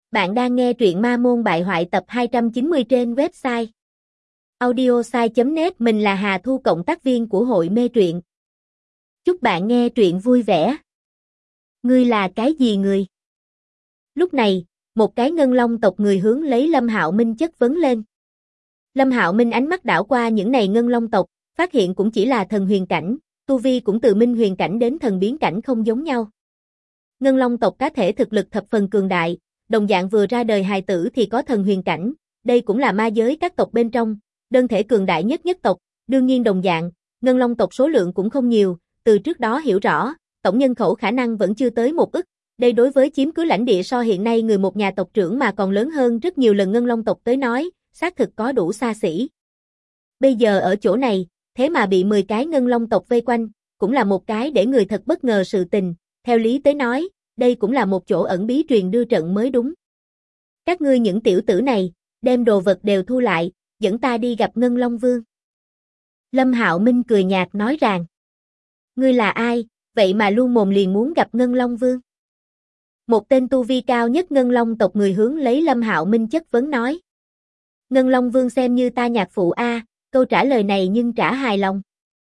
Bạn đang nghe truyện Ma Môn Bại Hoại tập 290 trên website audiosai.net. Mình là Hà Thu, cộng tác viên của hội mê truyện. Chúc bạn nghe truyện vui vẻ. Ngươi là cái gì người? Lúc này, một cái ngân long tộc người hướng lấy Lâm Hạo Minh chất vấn lên. Lâm Hạo Minh ánh mắt đảo qua những này ngân long tộc, phát hiện cũng chỉ là thần huyền cảnh, tu vi cũng từ minh huyền cảnh đến thần biến cảnh không giống nhau. Ngân long tộc cá thể thực lực thập phần cường đại, đồng dạng vừa ra đời hài tử thì có thần huyền cảnh, đây cũng là ma giới các tộc bên trong, đơn thể cường đại nhất nhất tộc, đương nhiên đồng dạng, ngân long tộc số lượng cũng không nhiều, từ trước đó hiểu rõ, tổng nhân khẩu khả năng vẫn chưa tới 1 ức, đây đối với chiếm cứ lãnh địa so hiện nay người một nhà tộc trưởng mà còn lớn hơn rất nhiều lần ngân long tộc tới nói, xác thực có đủ xa xỉ. Bây giờ ở chỗ này, thế mà bị 10 cái ngân long tộc vây quanh, cũng là một cái để người thật bất ngờ sự tình, theo lý tới nói, đây cũng là một chỗ ẩn bí truyền đưa trận mới đúng. Các ngươi những tiểu tử này, đem đồ vật đều thu lại, dẫn ta đi gặp Ngân Long Vương. Lâm Hạo Minh cười nhạt nói rằng, ngươi là ai, vậy mà luôn mồm liền muốn gặp Ngân Long Vương? Một tên tu vi cao nhất Ngân Long tộc người hướng lấy Lâm Hạo Minh chất vấn nói. Ngân Long Vương xem như ta nhạc phụ a, câu trả lời này nhưng trả hài lòng.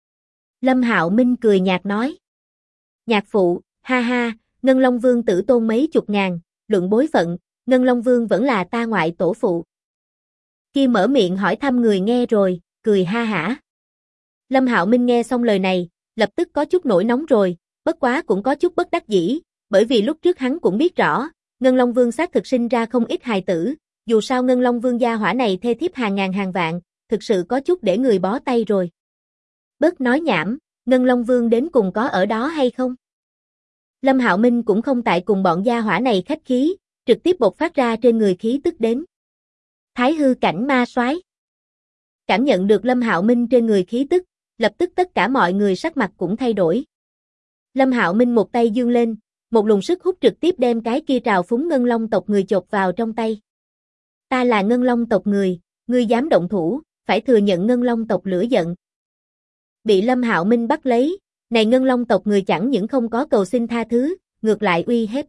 Lâm Hạo Minh cười nhạt nói. Nhạc phụ, ha ha, Ngân Long Vương tử tôn mấy chục ngàn, luận bối phận, Ngân Long Vương vẫn là ta ngoại tổ phụ. Kia mở miệng hỏi thăm người nghe rồi, cười ha hả. Lâm Hạo Minh nghe xong lời này, lập tức có chút nổi nóng rồi, bất quá cũng có chút bất đắc dĩ, bởi vì lúc trước hắn cũng biết rõ, Ngân Long Vương xác thực sinh ra không ít hài tử, dù sao Ngân Long Vương gia hỏa này thê thiếp hàng ngàn hàng vạn, thực sự có chút để người bó tay rồi. Bớt nói nhảm, Ngân Long Vương đến cùng có ở đó hay không? Lâm Hạo Minh cũng không tại cùng bọn gia hỏa này khách khí, trực tiếp bộc phát ra trên người khí tức đến. Thái hư cảnh ma soái. Cảm nhận được Lâm Hạo Minh trên người khí tức, lập tức tất cả mọi người sắc mặt cũng thay đổi. Lâm Hạo Minh một tay giương lên, một luồng sức hút trực tiếp đem cái kia trào phúng Ngân Long tộc người chộp vào trong tay. Ta là Ngân Long tộc người, ngươi dám động thủ, phải thừa nhận Ngân Long tộc lửa giận. Bị Lâm Hạo Minh bắt lấy, này Ngân Long tộc người chẳng những không có cầu xin tha thứ, ngược lại uy hiếp.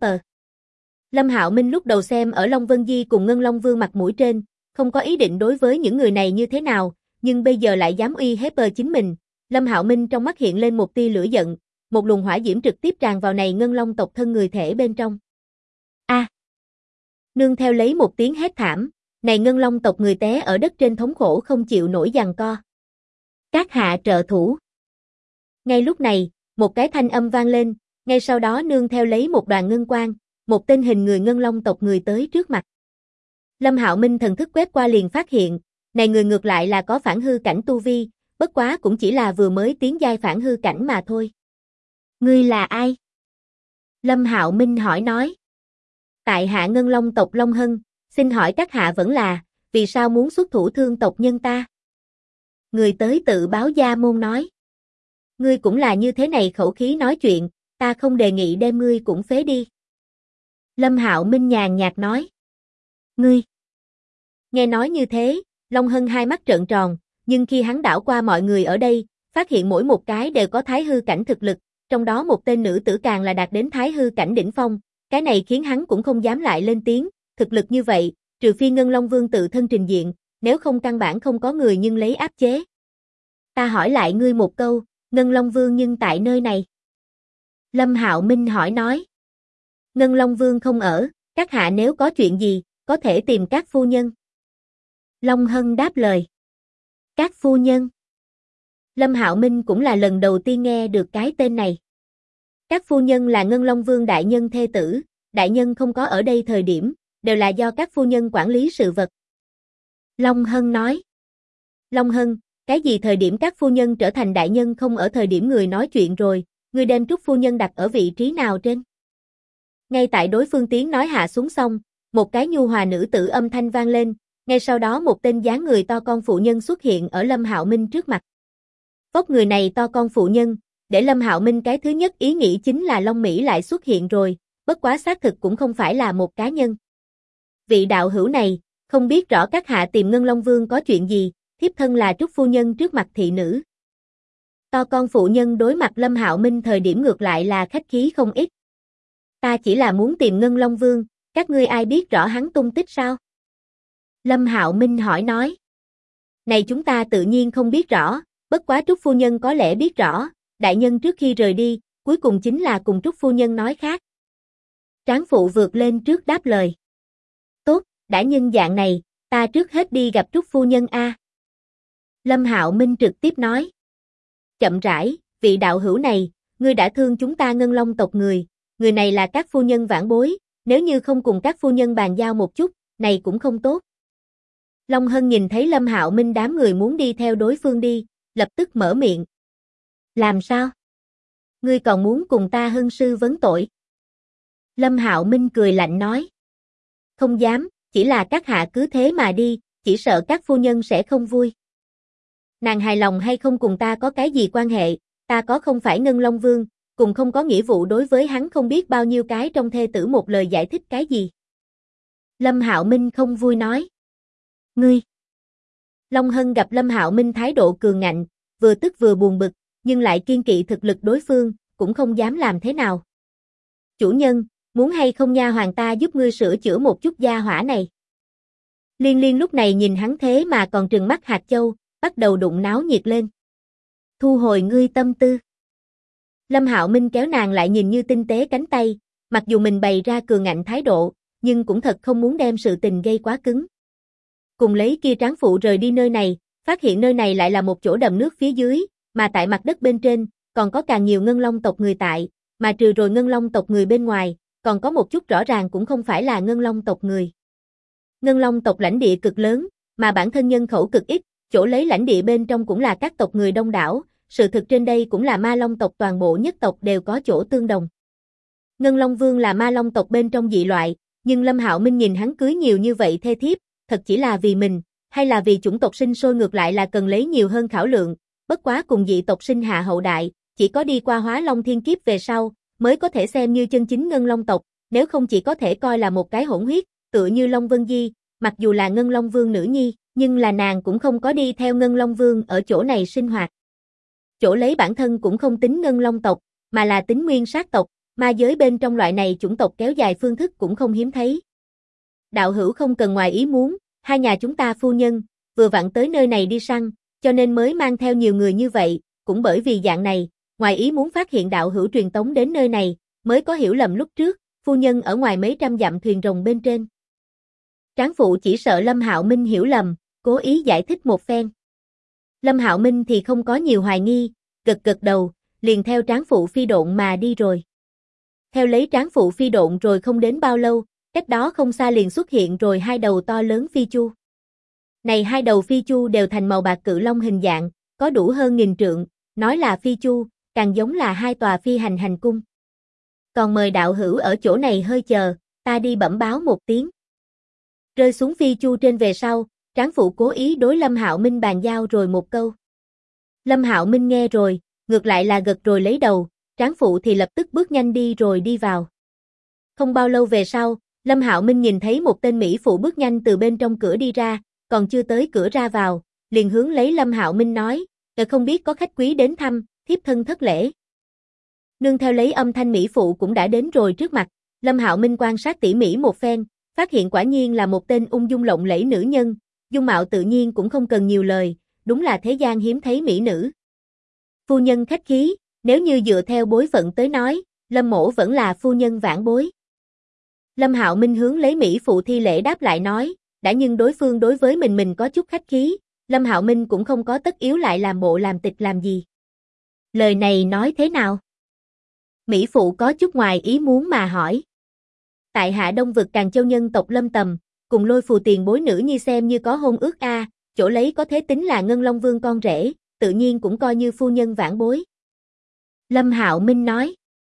Lâm Hạo Minh lúc đầu xem ở Long Vân Di cùng Ngân Long Vương mặt mũi trên, không có ý định đối với những người này như thế nào, nhưng bây giờ lại dám uy hiếp chính mình, Lâm Hạo Minh trong mắt hiện lên một tia lửa giận, một luồng hỏa diễm trực tiếp tràn vào này Ngân Long tộc thân người thể bên trong. A! Nương theo lấy một tiếng hét thảm, này Ngân Long tộc người té ở đất trên thống khổ không chịu nổi giằng co. Các hạ trợ thủ. Ngay lúc này, một cái thanh âm vang lên, ngay sau đó nương theo lấy một đoàn ngân quang, một tên hình người Ngân Long tộc người tới trước mặt. Lâm Hạo Minh thần thức quét qua liền phát hiện, này người ngược lại là có phản hư cảnh tu vi, bất quá cũng chỉ là vừa mới tiến giai phản hư cảnh mà thôi. Ngươi là ai? Lâm Hạo Minh hỏi nói. Tại hạ Ngân Long tộc Long Hân, xin hỏi các hạ vẫn là, vì sao muốn xuất thủ thương tộc nhân ta? Người tới tự báo gia môn nói. Ngươi cũng là như thế này khẩu khí nói chuyện, ta không đề nghị đem ngươi cũng phế đi. Lâm Hạo Minh nhàn nhạt nói. Ngươi. Nghe nói như thế, Long Hân hai mắt trợn tròn, nhưng khi hắn đảo qua mọi người ở đây, phát hiện mỗi một cái đều có thái hư cảnh thực lực, trong đó một tên nữ tử càng là đạt đến thái hư cảnh đỉnh phong, cái này khiến hắn cũng không dám lại lên tiếng, thực lực như vậy, trừ phi Ngân Long Vương tự thân trình diện, nếu không căn bản không có người nhưng lấy áp chế. Ta hỏi lại ngươi một câu, Ngân Long Vương nhưng tại nơi này. Lâm Hạo Minh hỏi nói. Ngân Long Vương không ở, các hạ nếu có chuyện gì, có thể tìm các phu nhân. Long Hân đáp lời. Các phu nhân. Lâm Hạo Minh cũng là lần đầu tiên nghe được cái tên này. Các phu nhân là Ngân Long Vương đại nhân thê tử, đại nhân không có ở đây thời điểm, đều là do các phu nhân quản lý sự vật. Long Hân nói. Long Hân, cái gì thời điểm các phu nhân trở thành đại nhân không ở thời điểm người nói chuyện rồi, người đem Trúc phu nhân đặt ở vị trí nào trên? Ngay tại đối phương tiếng nói hạ xuống xong, một cái nhu hòa nữ tử âm thanh vang lên, ngay sau đó một tên dáng người to con phụ nhân xuất hiện ở Lâm Hạo Minh trước mặt. Vóc người này to con phụ nhân, để Lâm Hạo Minh cái thứ nhất ý nghĩ chính là Long Mỹ lại xuất hiện rồi, bất quá xác thực cũng không phải là một cá nhân. Vị đạo hữu này, không biết rõ các hạ tìm Ngân Long Vương có chuyện gì, thiếp thân là Trúc phu nhân trước mặt thị nữ. To con phụ nhân đối mặt Lâm Hạo Minh thời điểm ngược lại là khách khí không ít. Ta chỉ là muốn tìm Ngân Long Vương, Các ngươi ai biết rõ hắn tung tích sao? Lâm Hạo Minh hỏi nói. Này chúng ta tự nhiên không biết rõ, bất quá Trúc phu nhân có lẽ biết rõ, đại nhân trước khi rời đi, cuối cùng chính là cùng Trúc phu nhân nói khác. Tráng phụ vượt lên trước đáp lời. Tốt, đã nhân dạng này, ta trước hết đi gặp Trúc phu nhân a. Lâm Hạo Minh trực tiếp nói. Chậm rãi, vị đạo hữu này, ngươi đã thương chúng ta Ngân Long tộc người này là các phu nhân vãn bối, nếu như không cùng các phu nhân bàn giao một chút, này cũng không tốt. Long Hân nhìn thấy Lâm Hạo Minh đám người muốn đi theo đối phương đi, lập tức mở miệng. Làm sao? Ngươi còn muốn cùng ta hân sư vấn tội? Lâm Hạo Minh cười lạnh nói. Không dám, chỉ là các hạ cứ thế mà đi, chỉ sợ các phu nhân sẽ không vui. Nàng hài lòng hay không cùng ta có cái gì quan hệ, ta có không phải Ngân Long Vương, cùng không có nghĩa vụ đối với hắn không biết bao nhiêu cái trong thê tử một lời giải thích cái gì. Lâm Hạo Minh không vui nói. Ngươi! Long Hân gặp Lâm Hạo Minh thái độ cường ngạnh, vừa tức vừa buồn bực, nhưng lại kiên kỵ thực lực đối phương, cũng không dám làm thế nào. Chủ nhân, muốn hay không nha hoàng ta giúp ngươi sửa chữa một chút gia hỏa này. Liên Liên lúc này nhìn hắn thế mà còn trừng mắt hạt châu, bắt đầu đụng náo nhiệt lên. Thu hồi ngươi tâm tư. Lâm Hạo Minh kéo nàng lại nhìn như tinh tế cánh tay, mặc dù mình bày ra cường ngạnh thái độ, nhưng cũng thật không muốn đem sự tình gây quá cứng. Cùng lấy kia tráng phụ rời đi nơi này, phát hiện nơi này lại là một chỗ đầm nước phía dưới, mà tại mặt đất bên trên, còn có càng nhiều Ngân Long tộc người tại, mà trừ rồi Ngân Long tộc người bên ngoài, còn có một chút rõ ràng cũng không phải là Ngân Long tộc người. Ngân Long tộc lãnh địa cực lớn, mà bản thân nhân khẩu cực ít, chỗ lấy lãnh địa bên trong cũng là các tộc người đông đảo, sự thực trên đây cũng là Ma Long tộc toàn bộ nhất tộc đều có chỗ tương đồng. Ngân Long Vương là Ma Long tộc bên trong dị loại, nhưng Lâm Hạo Minh nhìn hắn cưới nhiều như vậy thê thiếp, thật chỉ là vì mình, hay là vì chủng tộc sinh sôi ngược lại là cần lấy nhiều hơn khảo lượng, bất quá cùng dị tộc sinh hạ hậu đại, chỉ có đi qua Hóa Long thiên kiếp về sau, mới có thể xem như chân chính Ngân Long tộc, nếu không chỉ có thể coi là một cái hỗn huyết, tựa như Long Vân Di, mặc dù là Ngân Long Vương nữ nhi, nhưng là nàng cũng không có đi theo Ngân Long Vương ở chỗ này sinh hoạt. Chỗ lấy bản thân cũng không tính Ngân Long tộc, mà là tính nguyên sát tộc, ma giới bên trong loại này chủng tộc kéo dài phương thức cũng không hiếm thấy. Đạo hữu không cần ngoài ý muốn, hai nhà chúng ta phu nhân, vừa vặn tới nơi này đi săn, cho nên mới mang theo nhiều người như vậy, cũng bởi vì dạng này, ngoài ý muốn phát hiện đạo hữu truyền tống đến nơi này, mới có hiểu lầm lúc trước, phu nhân ở ngoài mấy trăm dặm thuyền rồng bên trên. Tráng phụ chỉ sợ Lâm Hạo Minh hiểu lầm, cố ý giải thích một phen. Lâm Hạo Minh thì không có nhiều hoài nghi, gật gật đầu, liền theo tráng phụ phi độn mà đi rồi. Theo lấy tráng phụ phi độn rồi không đến bao lâu, cách đó không xa liền xuất hiện rồi hai đầu to lớn phi chu. Này hai đầu phi chu đều thành màu bạc cự long hình dạng, có đủ hơn 1000 trượng, nói là phi chu, càng giống là hai tòa phi hành hành cung. Còn mời đạo hữu ở chỗ này hơi chờ, ta đi bẩm báo một tiếng. Rơi xuống phi chu trên về sau, tráng phụ cố ý đối Lâm Hạo Minh bàn giao rồi một câu. Lâm Hạo Minh nghe rồi, ngược lại là gật rồi lấy đầu, tráng phụ thì lập tức bước nhanh đi rồi đi vào. Không bao lâu về sau, Lâm Hạo Minh nhìn thấy một tên mỹ phụ bước nhanh từ bên trong cửa đi ra, còn chưa tới cửa ra vào, liền hướng lấy Lâm Hạo Minh nói, không biết có khách quý đến thăm, thiếp thân thất lễ. Nương theo lấy âm thanh mỹ phụ cũng đã đến rồi trước mặt, Lâm Hạo Minh quan sát tỉ mỉ một phen, phát hiện quả nhiên là một tên ung dung lộng lẫy nữ nhân, dung mạo tự nhiên cũng không cần nhiều lời, đúng là thế gian hiếm thấy mỹ nữ. Phu nhân khách khí, nếu như dựa theo bối phận tới nói, Lâm mỗ vẫn là phu nhân vãn bối. Lâm Hạo Minh hướng lấy mỹ phụ thi lễ đáp lại nói, đã nhưng đối phương đối với mình có chút khách khí, Lâm Hạo Minh cũng không có tất yếu lại làm bộ làm tịch làm gì. Lời này nói thế nào? Mỹ phụ có chút ngoài ý muốn mà hỏi. Tại hạ Đông vực Càn Châu nhân tộc Lâm Tầm, cùng Lôi Phù tiền bối nữ nhi xem như có hôn ước a, chỗ lấy có thế tính là Ngân Long Vương con rể, tự nhiên cũng coi như phu nhân vãn bối. Lâm Hạo Minh nói.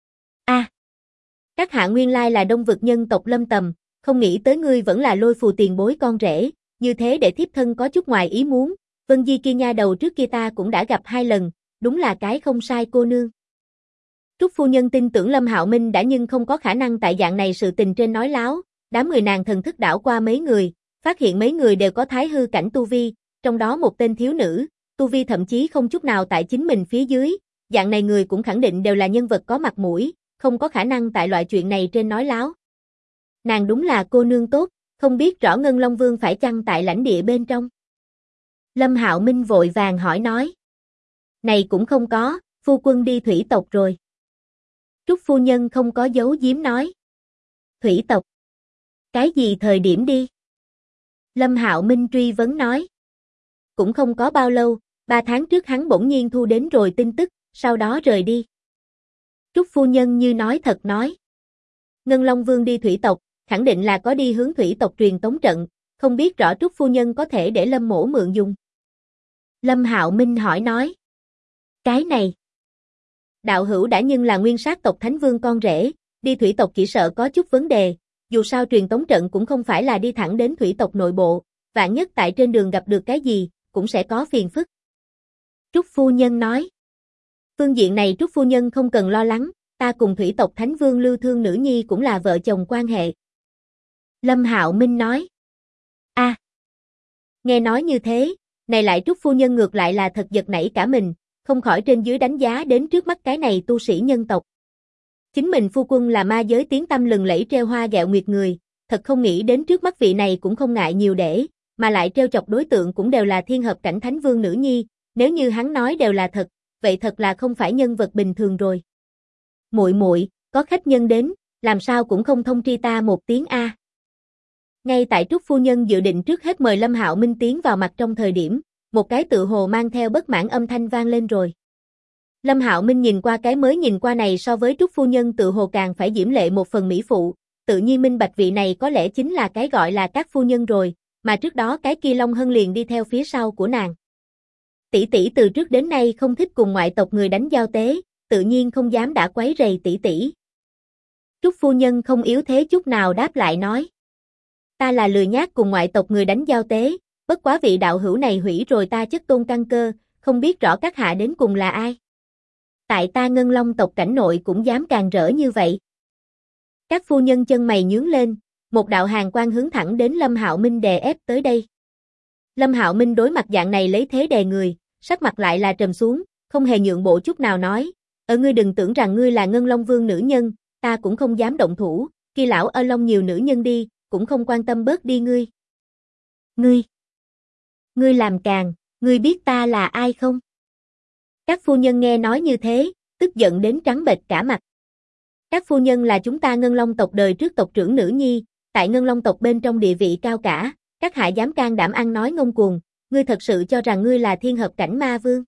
Các hạ nguyên lai là Đông vực nhân tộc Lâm Tầm, không nghĩ tới ngươi vẫn là Lôi Phù tiền bối con rể, như thế để thiếp thân có chút ngoài ý muốn, Vân Di kia nha đầu trước kia ta cũng đã gặp 2 lần, đúng là cái không sai cô nương. Trúc phu nhân tin tưởng Lâm Hạo Minh đã nhưng không có khả năng tại dạng này sự tình trên nói láo, đám người nàng thần thức đảo qua mấy người, phát hiện mấy người đều có thái hư cảnh tu vi, trong đó một tên thiếu nữ, tu vi thậm chí không chút nào tại chính mình phía dưới, dạng này người cũng khẳng định đều là nhân vật có mặt mũi, không có khả năng tại loại chuyện này trên nói láo. Nàng đúng là cô nương tốt, không biết rõ Ngân Long Vương phải chăng tại lãnh địa bên trong. Lâm Hạo Minh vội vàng hỏi nói. Này cũng không có, phu quân đi thủy tộc rồi. Trúc phu nhân không có giấu giếm nói. Thủy tộc? Cái gì thời điểm đi? Lâm Hạo Minh truy vấn nói. Cũng không có bao lâu, 3 tháng trước hắn bỗng nhiên thu đến rồi tin tức, sau đó rời đi. Trúc phu nhân như nói thật nói. Ngân Long Vương đi thủy tộc, khẳng định là có đi hướng thủy tộc truyền tống trận, không biết rõ Trúc phu nhân có thể để Lâm mỗ mượn dùng. Lâm Hạo Minh hỏi nói. Cái này. Đạo hữu đã nhưng là nguyên sát tộc Thánh Vương con rể, đi thủy tộc chỉ sợ có chút vấn đề, dù sao truyền tống trận cũng không phải là đi thẳng đến thủy tộc nội bộ, vạn nhất tại trên đường gặp được cái gì, cũng sẽ có phiền phức. Trúc phu nhân nói. Phương diện này Trúc phu nhân không cần lo lắng, ta cùng thủy tộc Thánh Vương Lưu Thương nữ nhi cũng là vợ chồng quan hệ. Lâm Hạo Minh nói. Nghe nói như thế, này lại Trúc phu nhân ngược lại là thật giật nảy cả mình, không khỏi trên dưới đánh giá đến trước mắt cái này tu sĩ nhân tộc. Chính mình phu quân là ma giới tiếng tăm lừng lẫy treo hoa gẹo nguyệt người, thật không nghĩ đến trước mắt vị này cũng không ngại nhiều để, mà lại treo chọc đối tượng cũng đều là thiên hợp cảnh Thánh Vương nữ nhi, nếu như hắn nói đều là thật, vậy thật là không phải nhân vật bình thường rồi. Muội muội, có khách nhân đến, làm sao cũng không thông tri ta một tiếng a. Ngay tại Trúc phu nhân dự định trước hết mời Lâm Hạo Minh tiến vào mặt trong thời điểm, một cái tự hồ mang theo bất mãn âm thanh vang lên rồi. Lâm Hạo Minh nhìn qua cái mới nhìn qua này so với Trúc phu nhân tự hồ càng phải diễm lệ một phần mỹ phụ, tự nhiên minh bạch vị này có lẽ chính là cái gọi là các phu nhân rồi, mà trước đó cái kia Long Hân liền đi theo phía sau của nàng. Tỷ tỷ từ trước đến nay không thích cùng ngoại tộc người đánh giao tế, tự nhiên không dám đã quấy rầy tỷ tỷ. Trúc phu nhân không yếu thế chút nào đáp lại nói. Ta là lười nhác cùng ngoại tộc người đánh giao tế, bất quá vị đạo hữu này hủy rồi ta chất tôn căn cơ, không biết rõ các hạ đến cùng là ai. Tại ta Ngân Long tộc cảnh nội cũng dám càng rỡ như vậy. Các phu nhân chân mày nhướng lên, một đạo hàn quang hướng thẳng đến Lâm Hạo Minh đè ép tới đây. Lâm Hạo Minh đối mặt dạng này lấy thế đè người, sắc mặt lại là trầm xuống, không hề nhượng bộ chút nào nói, ngươi đừng tưởng rằng ngươi là Ngân Long Vương nữ nhân, ta cũng không dám động thủ, kia lão ở Long nhiều nữ nhân đi, cũng không quan tâm bớt đi ngươi. Ngươi làm càng, ngươi biết ta là ai không? Các phu nhân nghe nói như thế, tức giận đến trắng bệch cả mặt. Các phu nhân là chúng ta Ngân Long tộc đời trước tộc trưởng nữ nhi, tại Ngân Long tộc bên trong địa vị cao cả, các hạ dám can đảm ăn nói ngông cuồng, ngươi thật sự cho rằng ngươi là thiên hợp cảnh ma vương.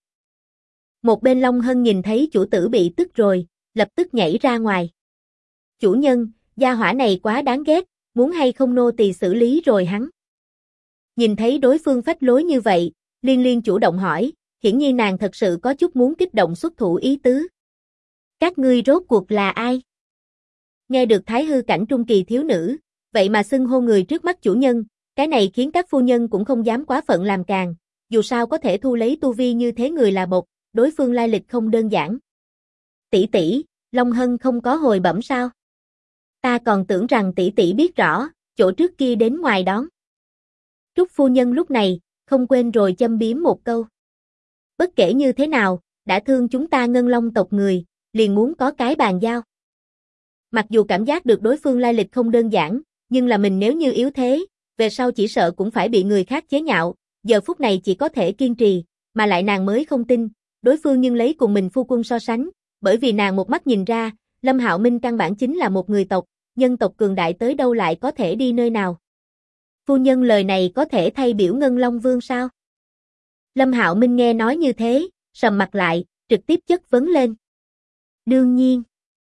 Một bên Long Hân nhìn thấy chủ tử bị tức rồi, lập tức nhảy ra ngoài. Chủ nhân, gia hỏa này quá đáng ghét, muốn hay không nô tỳ xử lý rồi hắn. Nhìn thấy đối phương phách lối như vậy, Liên Liên chủ động hỏi, hiển nhiên nàng thật sự có chút muốn kích động xuất thủ ý tứ. Các ngươi rốt cuộc là ai? Nghe được thái hư cảnh trung kỳ thiếu nữ, vậy mà xưng hô người trước mắt chủ nhân, cái này khiến các phu nhân cũng không dám quá phận làm càng, dù sao có thể thu lấy tu vi như thế người là bộc, đối phương lai lịch không đơn giản. Tỷ tỷ, Long Hân không có hồi bẩm sao? Ta còn tưởng rằng tỷ tỷ biết rõ, chỗ trước kia đến ngoài đón. Trúc phu nhân lúc này, không quên rồi châm biếm một câu. Bất kể như thế nào, đã thương chúng ta Ngân Long tộc người, liền muốn có cái bàn giao. Mặc dù cảm giác được đối phương lai lịch không đơn giản, nhưng là mình nếu như yếu thế, về sau chỉ sợ cũng phải bị người khác chế nhạo, giờ phút này chỉ có thể kiên trì, mà lại nàng mới không tin, đối phương nhưng lấy cùng mình phu quân so sánh, bởi vì nàng một mắt nhìn ra, Lâm Hạo Minh căn bản chính là một người tộc, nhân tộc cường đại tới đâu lại có thể đi nơi nào. Phu nhân lời này có thể thay biểu Ngân Long Vương sao? Lâm Hạo Minh nghe nói như thế, sầm mặt lại, trực tiếp chất vấn lên. Đương nhiên.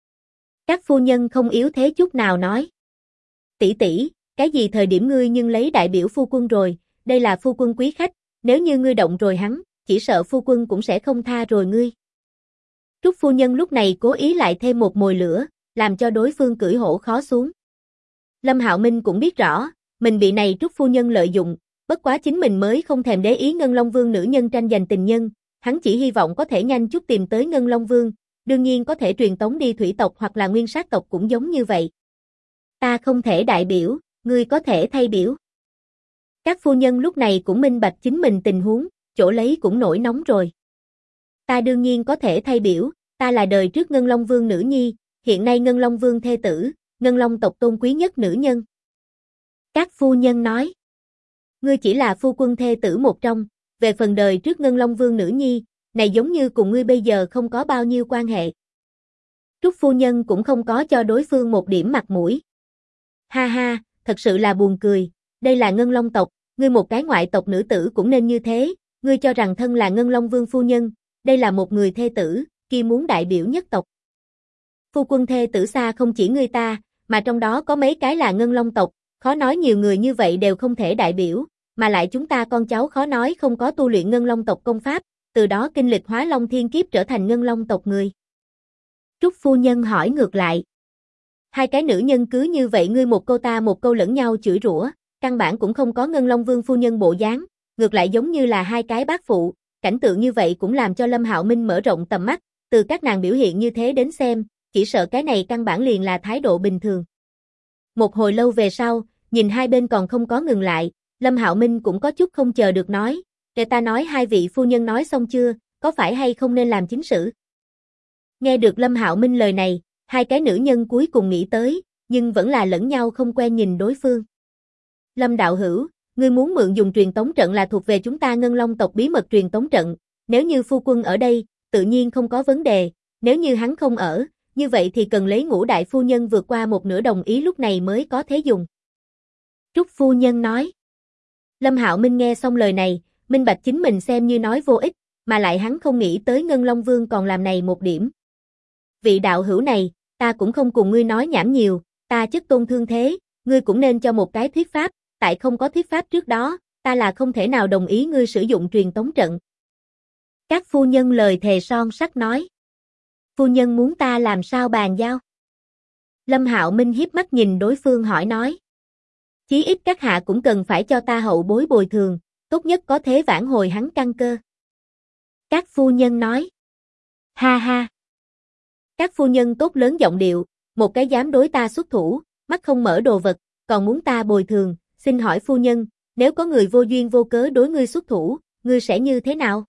Các phu nhân không yếu thế chút nào nói. Tỷ tỷ, cái gì thời điểm ngươi nhưng lấy đại biểu phu quân rồi, đây là phu quân quý khách, nếu như ngươi động rồi hắn, chỉ sợ phu quân cũng sẽ không tha rồi ngươi. Trúc phu nhân lúc này cố ý lại thêm một mồi lửa, làm cho đối phương cưỡi hổ khó xuống. Lâm Hạo Minh cũng biết rõ, mình bị này Trúc phu nhân lợi dụng, bất quá chính mình mới không thèm để ý Ngân Long Vương nữ nhân tranh giành tình nhân, hắn chỉ hy vọng có thể nhanh chút tìm tới Ngân Long Vương, đương nhiên có thể truyền tống đi thủy tộc hoặc là nguyên sát tộc cũng giống như vậy. Ta không thể đại biểu, ngươi có thể thay biểu. Các phu nhân lúc này cũng minh bạch chính mình tình huống, chỗ lấy cũng nổi nóng rồi. Ta đương nhiên có thể thay biểu, ta là đời trước Ngân Long Vương nữ nhi, hiện nay Ngân Long Vương thê tử, Ngân Long tộc tôn quý nhất nữ nhân. Các phu nhân nói. Ngươi chỉ là phu quân thê tử một trong, về phần đời trước Ngân Long Vương nữ nhi, này giống như cùng ngươi bây giờ không có bao nhiêu quan hệ. Trúc phu nhân cũng không có cho đối phương một điểm mặt mũi. Ha ha, thật sự là buồn cười, đây là Ngân Long tộc, ngươi một cái ngoại tộc nữ tử cũng nên như thế, ngươi cho rằng thân là Ngân Long Vương phu nhân, đây là một người thê tử, kia muốn đại biểu nhất tộc. Phu quân thê tử xa không chỉ ngươi ta, mà trong đó có mấy cái là Ngân Long tộc, khó nói nhiều người như vậy đều không thể đại biểu, mà lại chúng ta con cháu khó nói không có tu luyện Ngân Long tộc công pháp, từ đó kinh lịch hóa Long thiên kiếp trở thành Ngân Long tộc người. Trúc phu nhân hỏi ngược lại. Hai cái nữ nhân cứ như vậy ngươi một câu ta một câu lẫn nhau chửi rủa, căn bản cũng không có Ngân Long Vương phu nhân bộ dáng, ngược lại giống như là hai cái bác phụ, cảnh tượng như vậy cũng làm cho Lâm Hạo Minh mở rộng tầm mắt, từ các nàng biểu hiện như thế đến xem, chỉ sợ cái này căn bản liền là thái độ bình thường. Một hồi lâu về sau, nhìn hai bên còn không có ngừng lại, Lâm Hạo Minh cũng có chút không chờ được nói, để ta nói hai vị phu nhân nói xong chưa, có phải hay không nên làm chính sự? Nghe được Lâm Hạo Minh lời này, hai cái nữ nhân cuối cùng nghĩ tới, nhưng vẫn là lẫn nhau không quen nhìn đối phương. Lâm đạo hữu, ngươi muốn mượn dùng truyền tống trận là thuộc về chúng ta Ngân Long tộc bí mật truyền tống trận, nếu như phu quân ở đây, tự nhiên không có vấn đề, nếu như hắn không ở, như vậy thì cần lấy Ngũ đại phu nhân vượt qua một nửa đồng ý lúc này mới có thể dùng. Trúc phu nhân nói. Lâm Hạo Minh nghe xong lời này, minh bạch chính mình xem như nói vô ích, mà lại hắn không nghĩ tới Ngân Long Vương còn làm này một điểm. Vị đạo hữu này, ta cũng không cùng ngươi nói nhảm nhiều, ta chất tôn thương thế, ngươi cũng nên cho một cái thuyết pháp, tại không có thuyết pháp trước đó, ta là không thể nào đồng ý ngươi sử dụng truyền tống trận. Các phu nhân lời thề son sắt nói. Phu nhân muốn ta làm sao bàn giao? Lâm Hạo Minh hiếp mắt nhìn đối phương hỏi nói. Chí ít các hạ cũng cần phải cho ta hậu bối bồi thường, tốt nhất có thế vãn hồi hắn căn cơ. Các phu nhân nói. Ha ha. Các phu nhân tốt lớn giọng điệu, một cái dám đối ta xuất thủ, mắt không mở đồ vật, còn muốn ta bồi thường, xin hỏi phu nhân, nếu có người vô duyên vô cớ đối ngươi xuất thủ, ngươi sẽ như thế nào?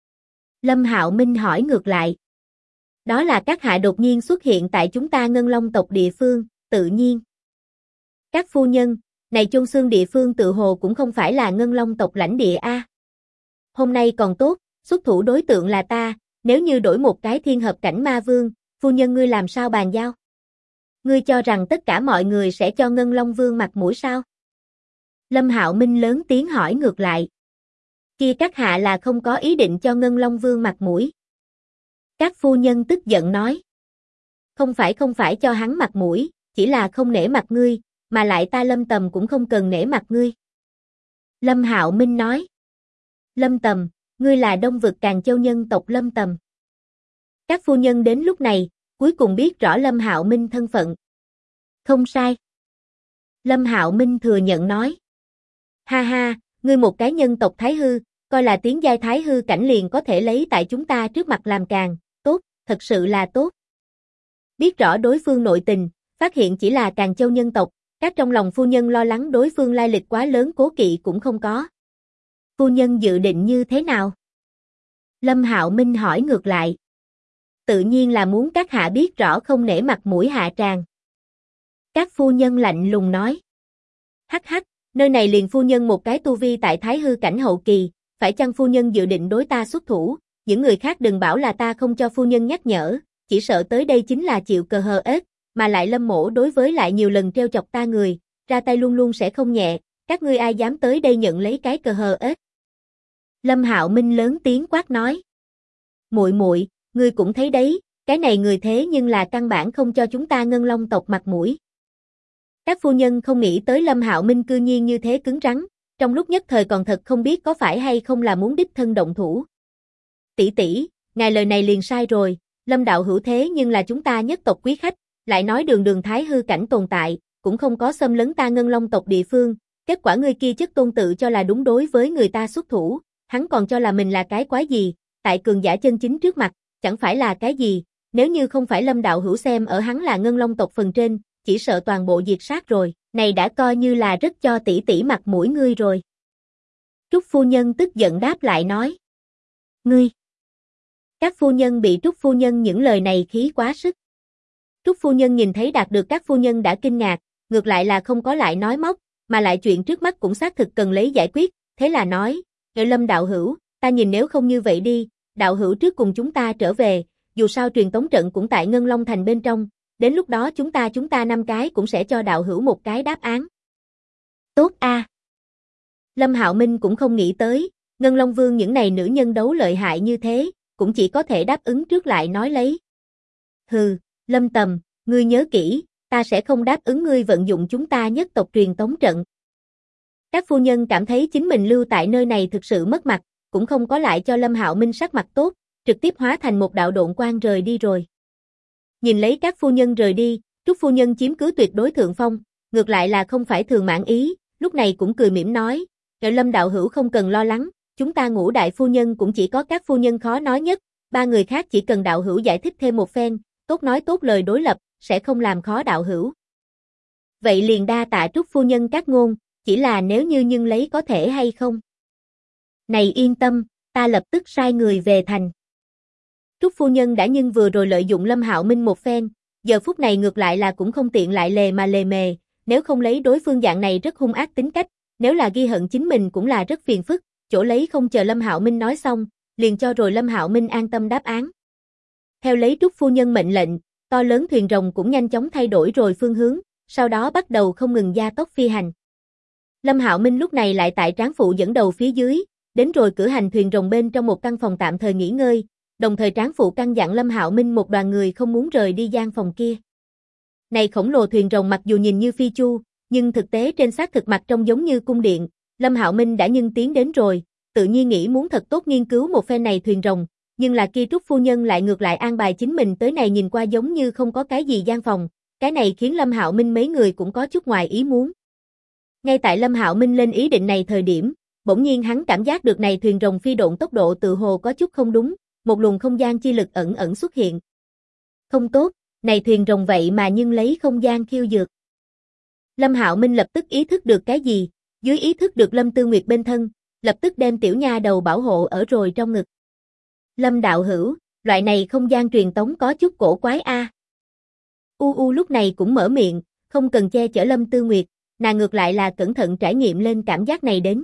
Lâm Hạo Minh hỏi ngược lại. Đó là các hạ đột nhiên xuất hiện tại chúng ta Ngân Long tộc địa phương, tự nhiên. Các phu nhân, này chôn xương địa phương tự hồ cũng không phải là Ngân Long tộc lãnh địa a. Hôm nay còn tốt, xuất thủ đối tượng là ta, nếu như đổi một cái thiên hợp cảnh ma vương, phu nhân ngươi làm sao bàn giao? Ngươi cho rằng tất cả mọi người sẽ cho Ngân Long Vương mặt mũi sao? Lâm Hạo Minh lớn tiếng hỏi ngược lại. Kia các hạ là không có ý định cho Ngân Long Vương mặt mũi. Các phu nhân tức giận nói. Không phải cho hắn mặt mũi, chỉ là không nể mặt ngươi, mà lại ta Lâm Tầm cũng không cần nể mặt ngươi. Lâm Hạo Minh nói. Lâm Tầm, ngươi là Đông vực Càn Châu nhân tộc Lâm Tầm. Các phu nhân đến lúc này, cuối cùng biết rõ Lâm Hạo Minh thân phận. Không sai. Lâm Hạo Minh thừa nhận nói. Ha ha, ngươi một cái nhân tộc Thái Hư, coi là tiến giai Thái Hư cảnh liền có thể lấy tại chúng ta trước mặt làm càn, tốt, thật sự là tốt. Biết rõ đối phương nội tình, phát hiện chỉ là Càn Châu nhân tộc, các trong lòng phu nhân lo lắng đối phương lai lịch quá lớn cố kỵ cũng không có. Phu nhân dự định như thế nào? Lâm Hạo Minh hỏi ngược lại. Tự nhiên là muốn các hạ biết rõ không nể mặt mũi hạ tràng. Các phu nhân lạnh lùng nói. Hắc hắc, nơi này liền phu nhân một cái tu vi tại Thái Hư cảnh hậu kỳ, phải chăng phu nhân dự định đối ta xuất thủ, những người khác đừng bảo là ta không cho phu nhân nhắc nhở, chỉ sợ tới đây chính là chịu cờ hờ ết, mà lại Lâm mỗ đối với lại nhiều lần treo chọc ta người, ra tay luôn luôn sẽ không nhẹ, các ngươi ai dám tới đây nhận lấy cái cờ hờ ết. Lâm Hạo Minh lớn tiếng quát nói. Muội muội, ngươi cũng thấy đấy, cái này người thế nhưng là căn bản không cho chúng ta Ngân Long tộc mặt mũi. Các phu nhân không nghĩ tới Lâm Hạo Minh cư nhiên như thế cứng rắn, trong lúc nhất thời còn thật không biết có phải hay không là muốn đích thân động thủ. Tỷ tỷ, ngài lời này liền sai rồi, Lâm đạo hữu thế nhưng là chúng ta nhất tộc quý khách, lại nói đường đường Thái Hư cảnh tồn tại, cũng không có xâm lấn ta Ngân Long tộc địa phương, kết quả ngươi kia chất tôn tự cho là đúng đối với người ta xuất thủ, hắn còn cho là mình là cái quái gì, tại cường giả chân chính trước mặt, chẳng phải là cái gì, nếu như không phải Lâm đạo hữu xem ở hắn là Ngân Long tộc phần trên, chỉ sợ toàn bộ diệt sát rồi, này đã coi như là rất cho tỷ tỷ mặt mũi ngươi rồi. Trúc phu nhân tức giận đáp lại nói. Ngươi! Các phu nhân bị Trúc phu nhân những lời này khí quá sức. Trúc phu nhân nhìn thấy đạt được các phu nhân đã kinh ngạc, ngược lại là không có lại nói móc, mà lại chuyện trước mắt cũng xác thực cần lấy giải quyết, thế là nói, Lâm đạo hữu, ta nhìn nếu không như vậy đi, đạo hữu trước cùng chúng ta trở về, dù sao truyền tống trận cũng tại Ngân Long Thành bên trong, đến lúc đó chúng ta 5 cái cũng sẽ cho đạo hữu một cái đáp án. Tốt a. Lâm Hạo Minh cũng không nghĩ tới, Ngân Long Vương những này nữ nhân đấu lợi hại như thế, cũng chỉ có thể đáp ứng trước lại nói lấy. Hừ, Lâm Tầm, ngươi nhớ kỹ, ta sẽ không đáp ứng ngươi vận dụng chúng ta nhất tộc truyền tống trận. Các phu nhân cảm thấy chính mình lưu tại nơi này thực sự mất mặt, cũng không có lại cho Lâm Hạo Minh sắc mặt tốt, trực tiếp hóa thành một đạo độn quang rời đi rồi. Nhìn lấy các phu nhân rời đi, Trúc phu nhân chiếm cứ tuyệt đối thượng phong, ngược lại là không phải thường mãn ý, lúc này cũng cười mỉm nói, Lâm đạo hữu không cần lo lắng, chúng ta Ngũ đại phu nhân cũng chỉ có các phu nhân khó nói nhất, 3 người khác chỉ cần đạo hữu giải thích thêm một phen, tốt nói tốt lời đối lập, sẽ không làm khó đạo hữu. Vậy liền đa tạ Trúc phu nhân các ngôn, chỉ là nếu như nhưng lấy có thể hay không? Này yên tâm, ta lập tức sai người về thành. Trúc phu nhân đã nhưng vừa rồi lợi dụng Lâm Hạo Minh một phen, giờ phút này ngược lại là cũng không tiện lại lề mà lề mề, nếu không lấy đối phương dạng này rất hung ác tính cách, nếu là ghi hận chính mình cũng là rất phiền phức, chỗ lấy không chờ Lâm Hạo Minh nói xong, liền cho rồi Lâm Hạo Minh an tâm đáp án. Theo lấy Trúc phu nhân mệnh lệnh, to lớn thuyền rồng cũng nhanh chóng thay đổi rồi phương hướng, sau đó bắt đầu không ngừng gia tốc phi hành. Lâm Hạo Minh lúc này lại tại tráng phụ dẫn đầu phía dưới, đến rồi cử hành thuyền rồng bên trong một căn phòng tạm thời nghỉ ngơi, đồng thời tráng phụ căn dặn Lâm Hạo Minh một đoàn người không muốn rời đi gian phòng kia. Này khổng lồ thuyền rồng mặc dù nhìn như phi chu, nhưng thực tế trên xác thực mặt trông giống như cung điện, Lâm Hạo Minh đã nhưng tiến đến rồi, tự nhiên nghĩ muốn thật tốt nghiên cứu một phen này thuyền rồng, nhưng là kia Trúc phu nhân lại ngược lại an bài chính mình tới này nhìn qua giống như không có cái gì gian phòng, cái này khiến Lâm Hạo Minh mấy người cũng có chút ngoài ý muốn. Ngay tại Lâm Hạo Minh lên ý định này thời điểm, bỗng nhiên hắn cảm giác được này thuyền rồng phi độn tốc độ tự hồ có chút không đúng, một luồng không gian chi lực ẩn ẩn xuất hiện. Không tốt, này thuyền rồng vậy mà nhưng lấy không gian khiêu dược. Lâm Hạo Minh lập tức ý thức được cái gì, dưới ý thức được Lâm Tư Nguyệt bên thân, lập tức đem tiểu nha đầu bảo hộ ở rồi trong ngực. Lâm đạo hữu, loại này không gian truyền tống có chút cổ quái a. Lúc này cũng mở miệng, không cần che chở Lâm Tư Nguyệt, nàng ngược lại là cẩn thận trải nghiệm lên cảm giác này đến.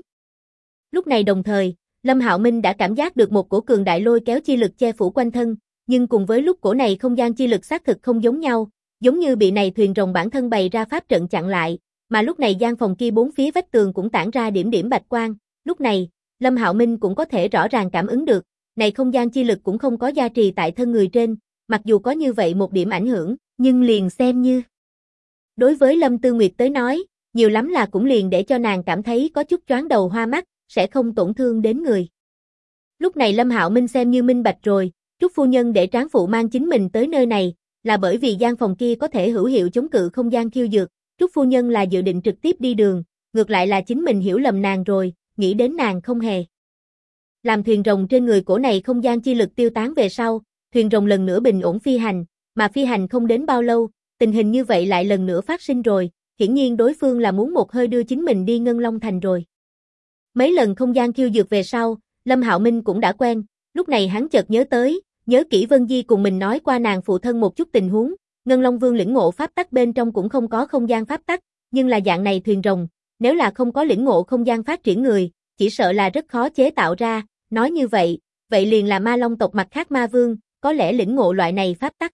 Lúc này đồng thời, Lâm Hạo Minh đã cảm giác được một cổ cường đại lôi kéo chi lực che phủ quanh thân, nhưng cùng với lúc cổ này không gian chi lực xác thực không giống nhau, giống như bị này thuyền rồng bản thân bày ra pháp trận chặn lại, mà lúc này gian phòng kia bốn phía vách tường cũng tản ra điểm điểm bạch quang, lúc này, Lâm Hạo Minh cũng có thể rõ ràng cảm ứng được, này không gian chi lực cũng không có gia trì tại thân người trên, mặc dù có như vậy một điểm ảnh hưởng, nhưng liền xem như. Đối với Lâm Tư Nguyệt tới nói, nhiều lắm là cũng liền để cho nàng cảm thấy có chút choáng đầu hoa mắt, sẽ không tổn thương đến người. Lúc này Lâm Hạo Minh xem như minh bạch rồi, Trúc phu nhân để tráng phụ mang chính mình tới nơi này, là bởi vì gian phòng kia có thể hữu hiệu chống cự không gian khiêu dược, Trúc phu nhân là dự định trực tiếp đi đường, ngược lại là chính mình hiểu lầm nàng rồi, nghĩ đến nàng không hề. Làm thuyền rồng trên người cổ này không gian chi lực tiêu tán về sau, thuyền rồng lần nữa bình ổn phi hành, mà phi hành không đến bao lâu, tình hình như vậy lại lần nữa phát sinh rồi, hiển nhiên đối phương là muốn một hơi đưa chính mình đi Ngân Long Thành rồi. Mấy lần không gian khiêu dược về sau, Lâm Hạo Minh cũng đã quen, lúc này hắn chợt nhớ tới, nhớ kỹ Vân Di cùng mình nói qua nàng phụ thân một chút tình huống, Ngân Long Vương lĩnh ngộ pháp tắc bên trong cũng không có không gian pháp tắc, nhưng là dạng này thuyền rồng, nếu là không có lĩnh ngộ không gian phát triển người, chỉ sợ là rất khó chế tạo ra, nói như vậy, vậy liền là Ma Long tộc mặt khác ma vương, có lẽ lĩnh ngộ loại này pháp tắc.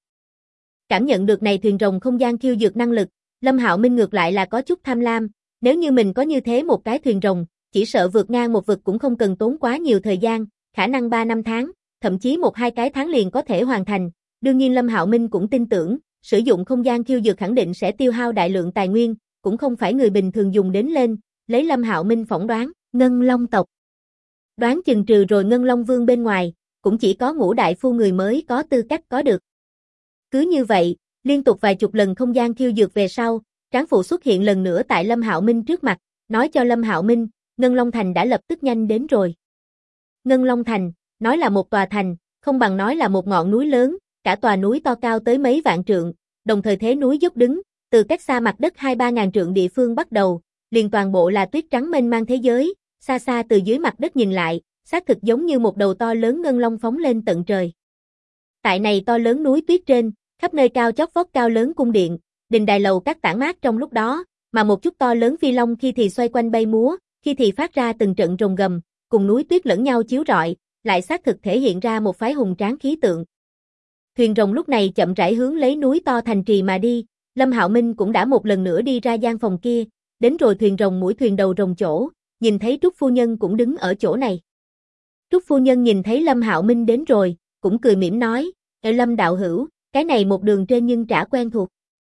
Cảm nhận được này thuyền rồng không gian khiêu dược năng lực, Lâm Hạo Minh ngược lại là có chút tham lam, nếu như mình có như thế một cái thuyền rồng, chỉ sợ vượt ngang một vực cũng không cần tốn quá nhiều thời gian, khả năng 3 năm tháng, thậm chí 1-2 cái tháng liền có thể hoàn thành. Đương nhiên Lâm Hạo Minh cũng tin tưởng, sử dụng không gian khiêu dược khẳng định sẽ tiêu hao đại lượng tài nguyên, cũng không phải người bình thường dùng đến lên, lấy Lâm Hạo Minh phỏng đoán, Ngân Long tộc. Đoán chừng trừ rồi Ngân Long Vương bên ngoài, cũng chỉ có Ngũ đại phu người mới có tư cách có được. Cứ như vậy, liên tục vài chục lần không gian khiêu dược về sau, tráng phụ xuất hiện lần nữa tại Lâm Hạo Minh trước mặt, nói cho Lâm Hạo Minh, Ngân Long Thành đã lập tức nhanh đến rồi. Ngân Long Thành, nói là một tòa thành, không bằng nói là một ngọn núi lớn, cả tòa núi to cao tới mấy vạn trượng, đồng thời thế núi dốc đứng, từ cách xa mặt đất 2-3 ngàn trượng địa phương bắt đầu, liền toàn bộ là tuyết trắng mênh mang thế giới, xa xa từ dưới mặt đất nhìn lại, xác thực giống như một đầu to lớn ngân long phóng lên tận trời. Tại này to lớn núi tuyết trên, khắp nơi cao chót vót cao lớn cung điện, đình đài lầu các tản mát trong lúc đó, mà một chút to lớn phi long khi thì xoay quanh bay múa, khi thì phát ra từng trận rồng gầm, cùng núi tuyết lẫn nhau chiếu rọi, lại xác thực thể hiện ra một phái hùng tráng khí tượng. Thuyền rồng lúc này chậm rãi hướng lấy núi to thành trì mà đi, Lâm Hạo Minh cũng đã một lần nữa đi ra gian phòng kia, đến rồi thuyền rồng mũi thuyền đầu rồng chỗ, nhìn thấy Trúc phu nhân cũng đứng ở chỗ này. Trúc phu nhân nhìn thấy Lâm Hạo Minh đến rồi, cũng cười mỉm nói, Lâm đạo hữu, cái này một đường trên nhưng trả quen thuộc.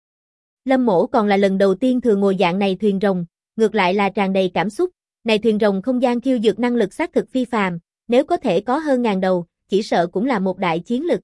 Lâm mỗ còn là lần đầu tiên thừa ngồi dạng này thuyền rồng, ngược lại là tràn đầy cảm xúc, này thuyền rồng không gian khiêu dược năng lực xác thực phi phàm, nếu có thể có hơn ngàn đầu, chỉ sợ cũng là một đại chiến lực.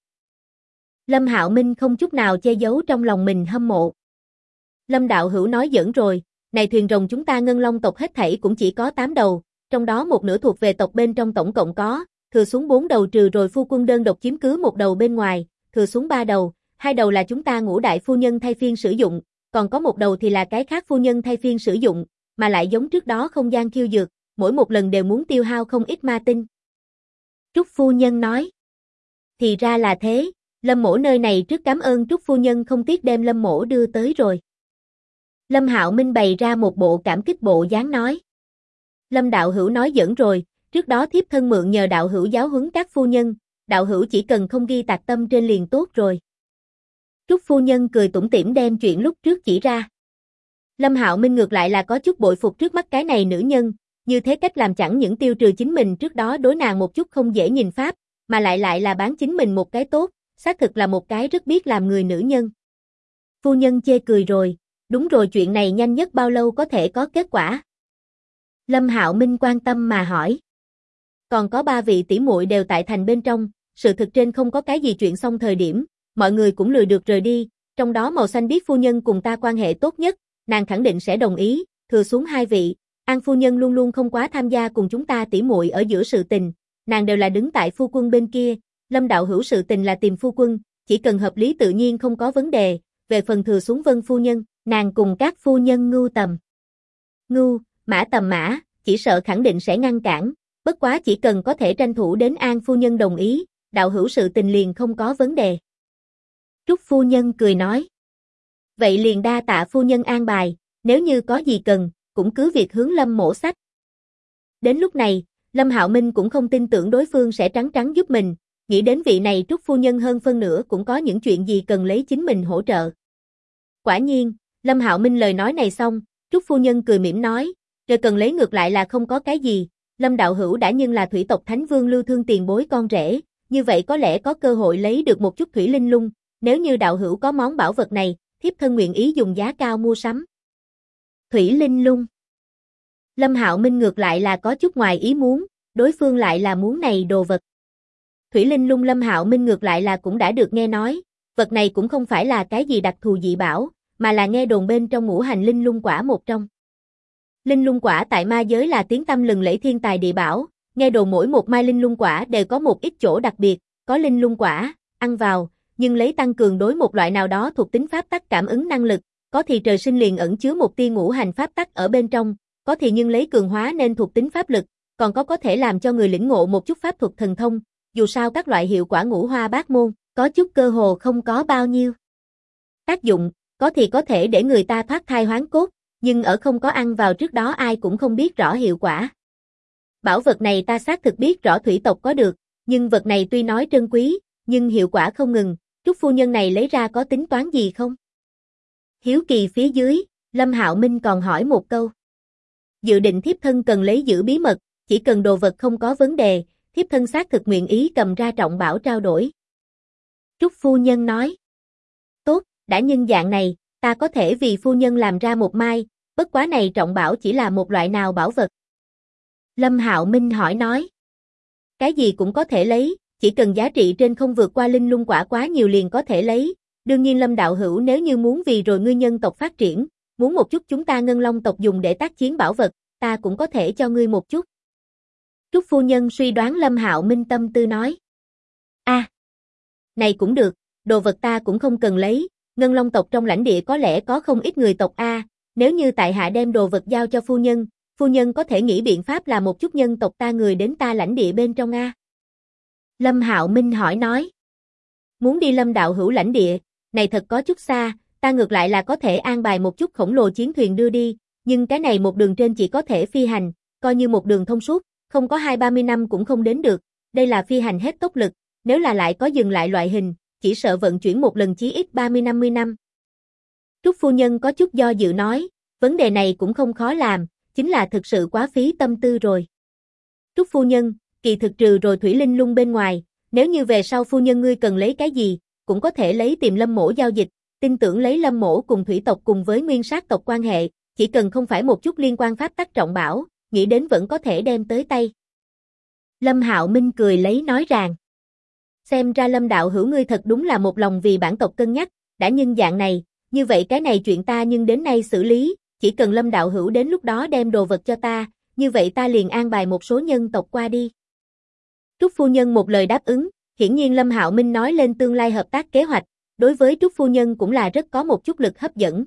Lâm Hạo Minh không chút nào che giấu trong lòng mình hâm mộ. Lâm đạo hữu nói giỡn rồi, này thuyền rồng chúng ta Ngân Long tộc hết thảy cũng chỉ có 8 đầu, trong đó một nửa thuộc về tộc bên trong tổng cộng có, thừa xuống 4 đầu trừ rồi phu quân đơn độc chiếm cứ một đầu bên ngoài, thừa xuống 3 đầu, 2 đầu là chúng ta Ngũ đại phu nhân thay phiên sử dụng, còn có một đầu thì là cái khác phu nhân thay phiên sử dụng, mà lại giống trước đó không gian khiêu dược, mỗi một lần đều muốn tiêu hao không ít ma tinh. Trúc phu nhân nói. Thì ra là thế, Lâm mỗ nơi này trước cảm ơn Trúc phu nhân không tiếc đem Lâm mỗ đưa tới rồi. Lâm Hạo Minh bày ra một bộ cảm kích bộ dáng nói. Lâm đạo hữu nói giỡn rồi, trước đó thiếp thân mượn nhờ đạo hữu giáo huấn các phu nhân, đạo hữu chỉ cần không ghi tạc tâm trên liền tốt rồi. Trúc phu nhân cười tủm tỉm đem chuyện lúc trước chỉ ra. Lâm Hạo Minh ngược lại là có chút bội phục trước mắt cái này nữ nhân, như thế cách làm chẳng những tiêu trừ chính mình trước đó đối nàng một chút không dễ nhìn pháp, mà lại là bán chính mình một cái tốt, xác thực là một cái rất biết làm người nữ nhân. Phu nhân chê cười rồi, đúng rồi chuyện này nhanh nhất bao lâu có thể có kết quả? Lâm Hạo Minh quan tâm mà hỏi. Còn có 3 vị tỷ muội đều tại thành bên trong, sự thực trên không có cái gì chuyện xong thời điểm, mọi người cũng lười được rời đi, trong đó màu xanh biết phu nhân cùng ta quan hệ tốt nhất, nàng khẳng định sẽ đồng ý, thừa xuống 2 vị, An phu nhân luôn luôn không quá tham gia cùng chúng ta tỷ muội ở giữa sự tình, nàng đều là đứng tại phu quân bên kia, Lâm đạo hữu sự tình là tìm phu quân, chỉ cần hợp lý tự nhiên không có vấn đề, về phần thừa xuống Vân phu nhân, nàng cùng các phu nhân Ngưu tầm Ngưu, Mã tầm Mã, chỉ sợ khẳng định sẽ ngăn cản, bất quá chỉ cần có thể tranh thủ đến An phu nhân đồng ý, đạo hữu sự tình liền không có vấn đề. Trúc phu nhân cười nói. Vậy liền đa tạ phu nhân an bài, nếu như có gì cần, cũng cứ việc hướng Lâm mỗ sách. Đến lúc này, Lâm Hạo Minh cũng không tin tưởng đối phương sẽ trắng trắng giúp mình, nghĩ đến vị này Trúc phu nhân hơn phân nửa cũng có những chuyện gì cần lấy chính mình hỗ trợ. Quả nhiên, Lâm Hạo Minh lời nói này xong, Trúc phu nhân cười mỉm nói, rồi cần lấy ngược lại là không có cái gì, Lâm đạo hữu đã nhưng là thủy tộc Thánh Vương Lưu Thương tiền bối con rể, như vậy có lẽ có cơ hội lấy được một chút thủy linh lung, nếu như đạo hữu có món bảo vật này, thiếp thân nguyện ý dùng giá cao mua sắm. Thủy linh lung. Lâm Hạo Minh ngược lại là có chút ngoài ý muốn, đối phương lại là muốn này đồ vật. Thủy linh lung Lâm Hạo Minh ngược lại là cũng đã được nghe nói, vật này cũng không phải là cái gì đặc thù dị bảo, mà là nghe đồn bên trong ngũ hành linh lung quả một trong. Linh lung quả tại ma giới là tiếng tăm lừng lẫy thiên tài địa bảo, nghe đồn mỗi một mai linh lung quả đều có một ít chỗ đặc biệt, có linh lung quả, ăn vào, nhưng lấy tăng cường đối một loại nào đó thuộc tính pháp tắc cảm ứng năng lực, có thì trời sinh liền ẩn chứa một tia ngũ hành pháp tắc ở bên trong, có thì nhưng lấy cường hóa nên thuộc tính pháp lực, còn có thể làm cho người lĩnh ngộ một chút pháp thuật thần thông, dù sao các loại hiệu quả ngũ hoa bát môn, có chút cơ hồ không có bao nhiêu tác dụng, có thì có thể để người ta thoát thai hoán cốt, nhưng ở không có ăn vào trước đó ai cũng không biết rõ hiệu quả. Bảo vật này ta xác thực biết rõ thủy tộc có được, nhưng vật này tuy nói trân quý, nhưng hiệu quả không ngừng, Trúc phu nhân này lấy ra có tính toán gì không? Hiếu kỳ phía dưới, Lâm Hạo Minh còn hỏi một câu. Dự định thiếp thân cần lấy giữ bí mật, chỉ cần đồ vật không có vấn đề, thiếp thân xác thực nguyện ý cầm ra trọng bảo trao đổi. Trúc phu nhân nói. Tốt, đã nhân dạng này, ta có thể vì phu nhân làm ra một mai, bất quá này trọng bảo chỉ là một loại nào bảo vật? Lâm Hạo Minh hỏi nói. Cái gì cũng có thể lấy, chỉ cần giá trị trên không vượt qua linh lung quả quá nhiều liền có thể lấy. Đương nhiên Lâm đạo hữu nếu như muốn vì rồi ngươi nhân tộc phát triển, muốn một chút chúng ta Ngân Long tộc dùng để tác chiến bảo vật, ta cũng có thể cho ngươi một chút. Trúc phu nhân suy đoán Lâm Hạo Minh tâm tư nói. Này cũng được, đồ vật ta cũng không cần lấy, Ngân Long tộc trong lãnh địa có lẽ có không ít người tộc nếu như tại hạ đem đồ vật giao cho phu nhân có thể nghĩ biện pháp là một chút nhân tộc ta người đến ta lãnh địa bên trong Lâm Hạo Minh hỏi nói. Muốn đi Lâm đạo hữu lãnh địa, này thật có chút xa, ta ngược lại là có thể an bài một chút khổng lồ chiến thuyền đưa đi, nhưng cái này một đường trên chỉ có thể phi hành, coi như một đường thông suốt, không có 20-30 năm cũng không đến được, đây là phi hành hết tốc lực, nếu là lại có dừng lại loại hình, chỉ sợ vận chuyển một lần chí ít 30-50 năm. Trúc phu nhân có chút do dự nói, vấn đề này cũng không khó làm, chính là thực sự quá phí tâm tư rồi. Trúc phu nhân, kỳ thực trừ rồi thủy linh lung bên ngoài, nếu như về sau phu nhân ngươi cần lấy cái gì, cũng có thể lấy tìm Lâm mỗ giao dịch, tin tưởng lấy Lâm mỗ cùng thủy tộc cùng với nguyên sát tộc quan hệ, chỉ cần không phải một chút liên quan pháp tắc trọng bảo, nghĩ đến vẫn có thể đem tới tay. Lâm Hạo Minh cười lấy nói rằng, xem ra Lâm đạo hữu ngươi thật đúng là một lòng vì bản tộc cân nhắc, đã nhân dạng này, như vậy cái này chuyện ta nhưng đến nay xử lý, chỉ cần Lâm đạo hữu đến lúc đó đem đồ vật cho ta, như vậy ta liền an bài một số nhân tộc qua đi. Trúc phu nhân một lời đáp ứng, hiển nhiên Lâm Hạo Minh nói lên tương lai hợp tác kế hoạch, đối với Trúc phu nhân cũng là rất có một chút lực hấp dẫn.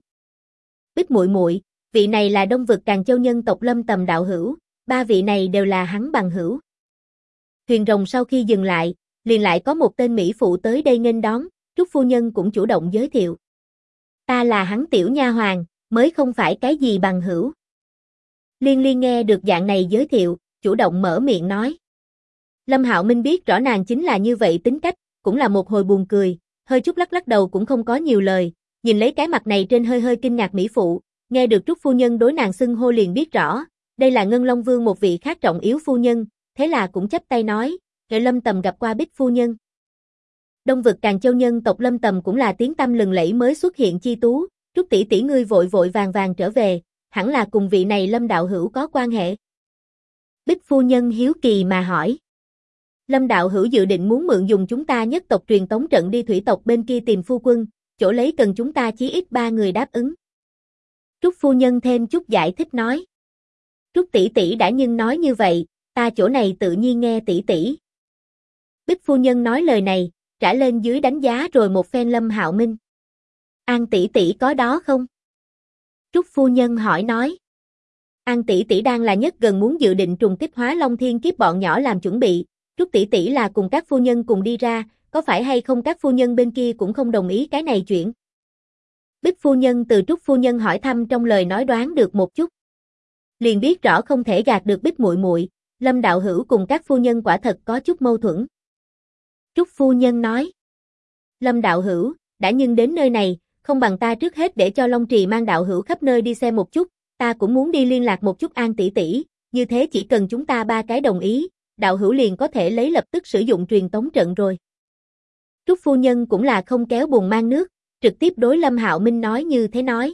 Bích muội muội, vị này là Đông vực Càn Châu nhân tộc Lâm Tầm đạo hữu, ba vị này đều là hắn bằng hữu. Thuyền rồng sau khi dừng lại, liền lại có một tên mỹ phụ tới đây nghênh đón, Trúc phu nhân cũng chủ động giới thiệu. Ta là hắn tiểu nha hoàn, mới không phải cái gì bằng hữu. Liên Liên nghe được dạng này giới thiệu, chủ động mở miệng nói. Lâm Hạo Minh biết rõ nàng chính là như vậy tính cách, cũng là một hồi buồn cười, hơi chút lắc lắc đầu cũng không có nhiều lời, nhìn lấy cái mặt này trên hơi hơi kinh ngạc mỹ phụ, nghe được Trúc phu nhân đối nàng xưng hô liền biết rõ, đây là Ngân Long Vương một vị khác trọng yếu phu nhân, thế là cũng chắp tay nói, "Hệ Lâm Tầm gặp qua Bích phu nhân." Đông vực Càn Châu nhân tộc Lâm Tầm cũng là tiếng tăm lừng lẫy mới xuất hiện chi tú, Trúc tỷ tỷ ngươi vội vội vàng vàng trở về, hẳn là cùng vị này Lâm đạo hữu có quan hệ. Bích phu nhân hiếu kỳ mà hỏi. Lâm đạo hữu dự định muốn mượn dùng chúng ta nhất tộc truyền tống trận đi thủy tộc bên kia tìm phu quân, chỗ lấy cần chúng ta chí ít 3 người đáp ứng. Trúc phu nhân thêm chút giải thích nói. Trúc tỷ tỷ đã nhưng nói như vậy, ta chỗ này tự nhiên nghe tỷ tỷ. Bích phu nhân nói lời này, trả lên dưới đánh giá rồi một phen Lâm Hạo Minh. An tỷ tỷ có đó không? Trúc phu nhân hỏi nói. An tỷ tỷ đang là nhất gần muốn dự định trùng kích Hóa Long Thiên Kiếp bọn nhỏ làm chuẩn bị, Trúc tỷ tỷ là cùng các phu nhân cùng đi ra, có phải hay không các phu nhân bên kia cũng không đồng ý cái này chuyện. Bích phu nhân từ Trúc phu nhân hỏi thăm trong lời nói đoán được một chút. Liền biết rõ không thể gạt được Bích muội muội, Lâm đạo hữu cùng các phu nhân quả thật có chút mâu thuẫn. Trúc phu nhân nói. Lâm đạo hữu, đã nhưng đến nơi này, không bằng ta trước hết để cho Long Trì mang đạo hữu khắp nơi đi xem một chút, ta cũng muốn đi liên lạc một chút An tỷ tỷ, như thế chỉ cần chúng ta 3 cái đồng ý, đạo hữu liền có thể lấy lập tức sử dụng truyền tống trận rồi. Trúc phu nhân cũng là không kéo bùn mang nước, trực tiếp đối Lâm Hạo Minh nói như thế nói.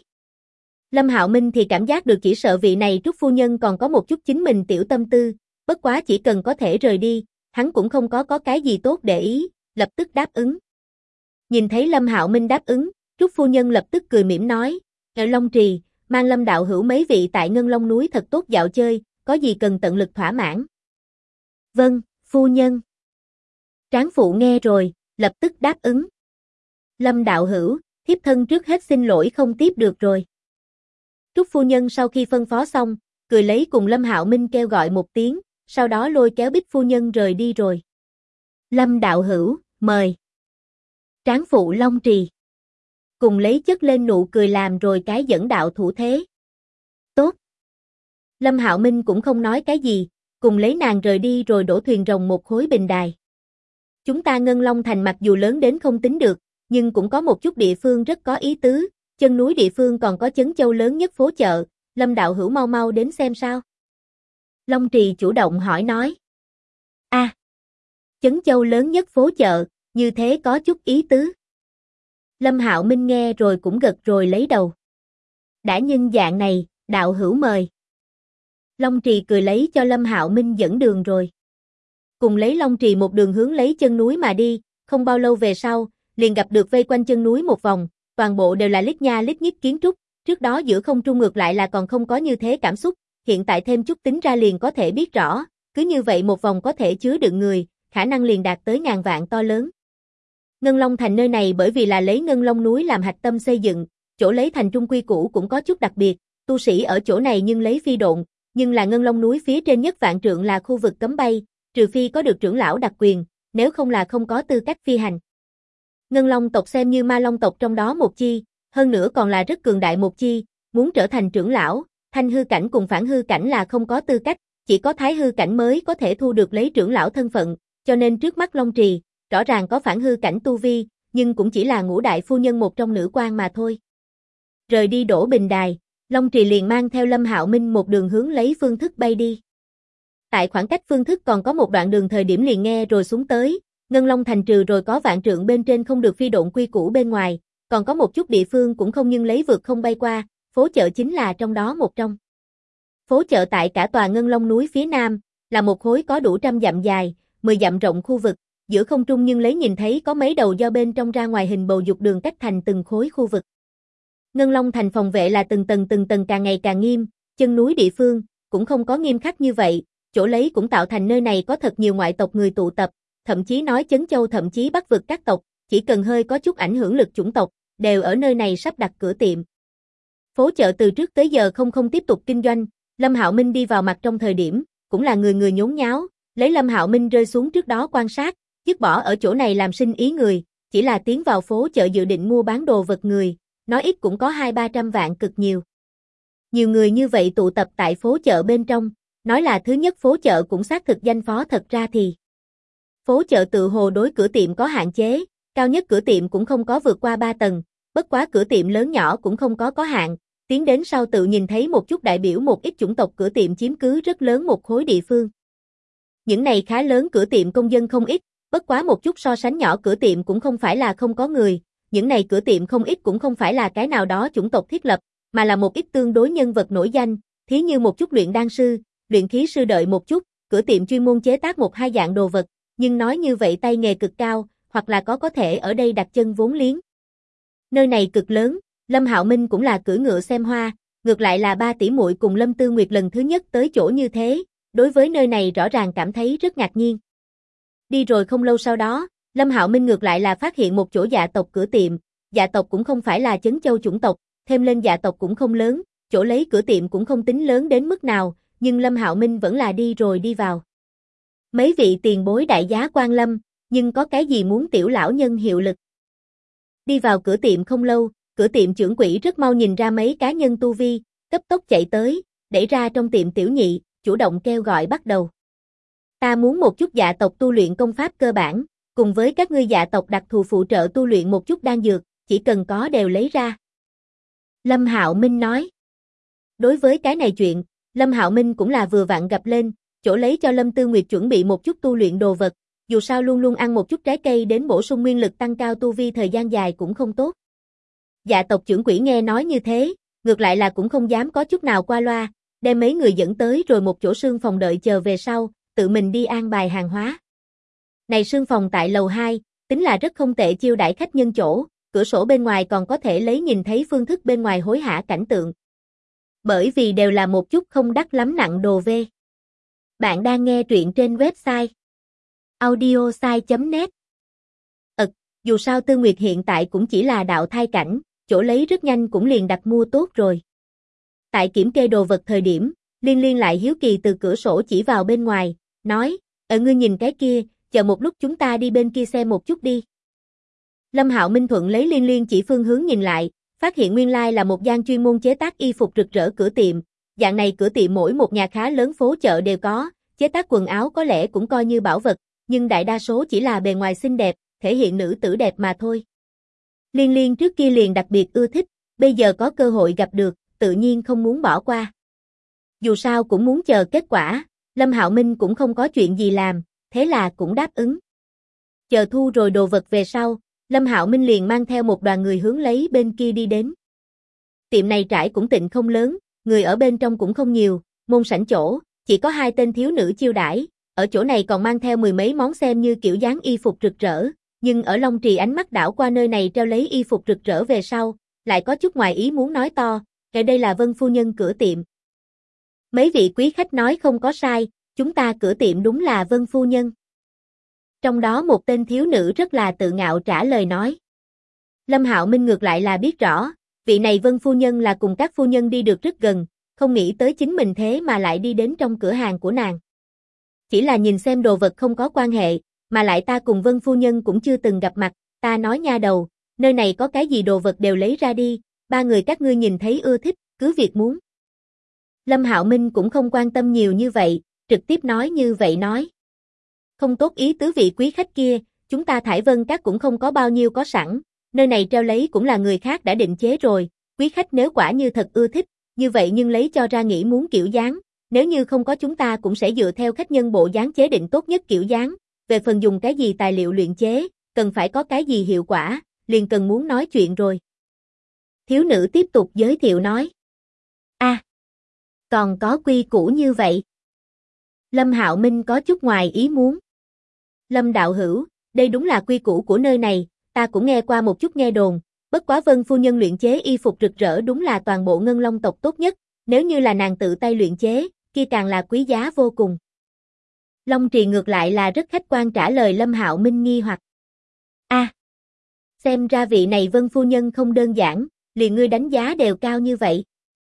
Lâm Hạo Minh thì cảm giác được chỉ sợ vị này Trúc phu nhân còn có một chút chính mình tiểu tâm tư, bất quá chỉ cần có thể rời đi, hắn cũng không có cái gì tốt để ý, lập tức đáp ứng. Nhìn thấy Lâm Hạo Minh đáp ứng, Trúc phu nhân lập tức cười mỉm nói, ở Long Trì, mang Lâm đạo hữu mấy vị tại Ngân Long núi thật tốt dạo chơi, có gì cần tận lực thỏa mãn. Vâng, phu nhân. Tráng phụ nghe rồi, lập tức đáp ứng. Lâm đạo hữu, thiếp thân trước hết xin lỗi không tiếp được rồi. Trúc phu nhân sau khi phân phó xong, cười lấy cùng Lâm Hạo Minh kêu gọi một tiếng, sau đó lôi kéo Bích phu nhân rời đi rồi. Lâm đạo hữu, mời. Tráng phụ Long Trì. Cùng lấy chất lên nụ cười làm rồi cái dẫn đạo thủ thế. Tốt. Lâm Hạo Minh cũng không nói cái gì, cùng lấy nàng rời đi rồi đổ thuyền rồng một khối bình đài. Chúng ta Ngân Long Thành mặc dù lớn đến không tính được, nhưng cũng có một chút địa phương rất có ý tứ, chân núi địa phương còn có Chấn Châu lớn nhất phố chợ, Lâm đạo hữu mau mau đến xem sao. Long Trì chủ động hỏi nói. Chấn Châu lớn nhất phố chợ, như thế có chút ý tứ. Lâm Hạo Minh nghe rồi cũng gật rồi lấy đầu. Đã nhân dạng này, đạo hữu mời. Long Trì cười lấy cho Lâm Hạo Minh dẫn đường rồi. Cùng lấy Long Trì một đường hướng lấy chân núi mà đi, không bao lâu về sau, liền gặp được vây quanh chân núi một vòng, toàn bộ đều là lít nha lít nhít kiến trúc, trước đó giữa không trung ngược lại là còn không có như thế cảm xúc, hiện tại thêm chút tính ra liền có thể biết rõ, cứ như vậy một vòng có thể chứa đựng người, khả năng liền đạt tới ngàn vạn to lớn. Ngân Long Thành nơi này bởi vì là lấy Ngân Long núi làm hạch tâm xây dựng, chỗ lấy thành trung quy cũ cũng có chút đặc biệt, tu sĩ ở chỗ này nhưng lấy phi độn, nhưng là Ngân Long núi phía trên nhất vạn trượng là khu vực cấm bay, trừ phi có được trưởng lão đặc quyền, nếu không là không có tư cách phi hành. Ngân Long tộc xem như ma long tộc trong đó một chi, hơn nữa còn là rất cường đại một chi, muốn trở thành trưởng lão, thanh hư cảnh cùng phản hư cảnh là không có tư cách, chỉ có thái hư cảnh mới có thể thu được lấy trưởng lão thân phận, cho nên trước mắt Long Trì, rõ ràng có phản hư cảnh tu vi, nhưng cũng chỉ là ngũ đại phu nhân một trong nữ quan mà thôi. Rời đi Đỗ Bình Đài, Long Trì liền mang theo Lâm Hạo Minh một đường hướng lấy phương thức bay đi. Tại khoảng cách phương thức còn có một đoạn đường thời điểm liền nghe rồi xuống tới, Ngân Long Thành trừ rồi có vạn trượng bên trên không được phi độn quy củ bên ngoài, còn có một chút địa phương cũng không nhưng lấy vượt không bay qua, phố chợ chính là trong đó một trong. Phố chợ tại cả tòa Ngân Long núi phía nam, là một khối có đủ 100 dặm dài, 10 dặm rộng khu vực, giữa không trung nhưng lấy nhìn thấy có mấy đầu do bên trong ra ngoài hình bầu dục đường cách thành từng khối khu vực. Ngân Long Thành phòng vệ là từng tầng càng ngày càng nghiêm, chân núi địa phương, cũng không có nghiêm khắc như vậy, chỗ lấy cũng tạo thành nơi này có thật nhiều ngoại tộc người tụ tập, thậm chí nói Chấn Châu thậm chí Bắc vực các tộc, chỉ cần hơi có chút ảnh hưởng lực chủng tộc, đều ở nơi này sắp đặt cửa tiệm. Phố chợ từ trước tới giờ không tiếp tục kinh doanh, Lâm Hạo Minh đi vào mặt trong thời điểm, cũng là người nhốn nháo, lấy Lâm Hạo Minh rơi xuống trước đó quan sát, dứt bỏ ở chỗ này làm sinh ý người, chỉ là tiến vào phố chợ dự định mua bán đồ vật người, nói ít cũng có 200-300 vạn cực nhiều. Nhiều người như vậy tụ tập tại phố chợ bên trong, nói là thứ nhất phố chợ cũng xác thực danh phó thật ra thì. Phố chợ tự hồ đối cửa tiệm có hạn chế, cao nhất cửa tiệm cũng không có vượt qua 3 tầng, bất quá cửa tiệm lớn nhỏ cũng không có hạn, tiến đến sau tự nhìn thấy một chút đại biểu một ít chủng tộc cửa tiệm chiếm cứ rất lớn một khối địa phương. Những này khá lớn cửa tiệm công dân không ít, bất quá một chút so sánh nhỏ cửa tiệm cũng không phải là không có người, những này cửa tiệm không ít cũng không phải là cái nào đó chủng tộc thiết lập, mà là một ít tương đối nhân vật nổi danh, thí như một chút luyện đan sư, luyện khí sư đợi một chút, cửa tiệm chuyên môn chế tác 1-2 dạng đồ vật, nhưng nói như vậy tay nghề cực cao, hoặc là có thể ở đây đặt chân vốn liếng. Nơi này cực lớn, Lâm Hạo Minh cũng là cưỡi ngựa xem hoa, ngược lại là 3 tỷ muội cùng Lâm Tư Nguyệt lần thứ nhất tới chỗ như thế, đối với nơi này rõ ràng cảm thấy rất ngạc nhiên. Đi rồi không lâu sau đó, Lâm Hạo Minh ngược lại là phát hiện một chỗ dạ tộc cửa tiệm, dạ tộc cũng không phải là Chấn Châu chủng tộc, thêm lên dạ tộc cũng không lớn, chỗ lấy cửa tiệm cũng không tính lớn đến mức nào, nhưng Lâm Hạo Minh vẫn là đi rồi đi vào. Mấy vị tiền bối đại giá quan lâm, nhưng có cái gì muốn tiểu lão nhân hiệu lực. Đi vào cửa tiệm không lâu, cửa tiệm trưởng quỹ rất mau nhìn ra mấy cá nhân tu vi, cấp tốc chạy tới, đẩy ra trong tiệm tiểu nhị, chủ động kêu gọi bắt đầu. Ta muốn một chút dạ tộc tu luyện công pháp cơ bản, cùng với các ngươi dạ tộc đặc thù phụ trợ tu luyện một chút đan dược, chỉ cần có đều lấy ra. Lâm Hạo Minh nói. Đối với cái này chuyện, Lâm Hạo Minh cũng là vừa vặn gặp lên, chỗ lấy cho Lâm Tư Nguyệt chuẩn bị một chút tu luyện đồ vật, dù sao luôn luôn ăn một chút trái cây đến bổ sung nguyên lực tăng cao tu vi thời gian dài cũng không tốt. Dạ tộc trưởng quỹ nghe nói như thế, ngược lại là cũng không dám có chút nào qua loa, đem mấy người dẫn tới rồi một chỗ sương phòng đợi chờ về sau, tự mình đi an bài hàng hóa. Này sương phòng tại lầu 2, tính là rất không tệ chiêu đãi khách nhân chỗ, cửa sổ bên ngoài còn có thể lấy nhìn thấy phương thức bên ngoài hối hả cảnh tượng. Bởi vì đều là một chút không đắt lắm nặng đồ về. Bạn đang nghe truyện trên website audiosai.net. Dù sao Tư Nguyệt hiện tại cũng chỉ là đạo thai cảnh, chỗ lấy rất nhanh cũng liền đặt mua tốt rồi. Tại kiểm kê đồ vật thời điểm, Liên lại hiếu kỳ từ cửa sổ chỉ vào bên ngoài, nói, ngươi nhìn cái kia, chờ một lúc chúng ta đi bên kia xem một chút đi. Lâm Hạo Minh thuận lấy Liên chỉ phương hướng nhìn lại, phát hiện nguyên lai là một gian chuyên môn chế tác y phục rực rỡ cửa tiệm, dạng này cửa tiệm mỗi một nhà khá lớn phố chợ đều có, chế tác quần áo có lẽ cũng coi như bảo vật, nhưng đại đa số chỉ là bề ngoài xinh đẹp, thể hiện nữ tử đẹp mà thôi. Liên trước kia liền đặc biệt ưa thích, bây giờ có cơ hội gặp được, tự nhiên không muốn bỏ qua. Dù sao cũng muốn chờ kết quả, Lâm Hạo Minh cũng không có chuyện gì làm, thế là cũng đáp ứng. Chờ thu rồi đồ vật về sau, Lâm Hạo Minh liền mang theo một đoàn người hướng lấy bên kia đi đến. Tiệm này trải cũng tịnh không lớn, người ở bên trong cũng không nhiều, môn sảnh chỗ, chỉ có 2 tên thiếu nữ chiêu đãi, ở chỗ này còn mang theo 10 mấy món xem như kiểu dáng y phục rực rỡ, nhưng ở Long Trì ánh mắt đảo qua nơi này treo lấy y phục rực rỡ về sau, lại có chút ngoài ý muốn nói to, đây là Vân phu nhân cửa tiệm. Mấy vị quý khách nói không có sai, chúng ta cửa tiệm đúng là Vân phu nhân. Trong đó một tên thiếu nữ rất là tự ngạo trả lời nói. Lâm Hạo Minh ngược lại là biết rõ, vị này Vân phu nhân là cùng các phu nhân đi được rất gần, không nghĩ tới chính mình thế mà lại đi đến trong cửa hàng của nàng. Chỉ là nhìn xem đồ vật không có quan hệ, mà lại ta cùng Vân phu nhân cũng chưa từng gặp mặt, ta nói nha đầu, nơi này có cái gì đồ vật đều lấy ra đi, ba người các ngươi nhìn thấy ưa thích, cứ việc muốn. Lâm Hạo Minh cũng không quan tâm nhiều như vậy, trực tiếp nói như vậy nói. Không tốt ý tứ vị quý khách kia, chúng ta Thải Vân Các cũng không có bao nhiêu có sẵn, nơi này treo lấy cũng là người khác đã định chế rồi, quý khách nếu quả như thật ưa thích, như vậy nhưng lấy cho ra nghĩ muốn kiểu dáng, nếu như không có chúng ta cũng sẽ dựa theo khách nhân bộ dáng chế định tốt nhất kiểu dáng, về phần dùng cái gì tài liệu luyện chế, cần phải có cái gì hiệu quả, liền cần muốn nói chuyện rồi. Thiếu nữ tiếp tục giới thiệu nói. Còn có quy củ như vậy. Lâm Hạo Minh có chút ngoài ý muốn. Lâm đạo hữu, đây đúng là quy củ của nơi này, ta cũng nghe qua một chút nghe đồn, bất quá Vân phu nhân luyện chế y phục rực rỡ đúng là toàn bộ Ngân Long tộc tốt nhất, nếu như là nàng tự tay luyện chế, kia càng là quý giá vô cùng. Long Trì ngược lại là rất khách quan trả lời Lâm Hạo Minh nghi hoặc. Xem ra vị này Vân phu nhân không đơn giản, liền ngươi đánh giá đều cao như vậy.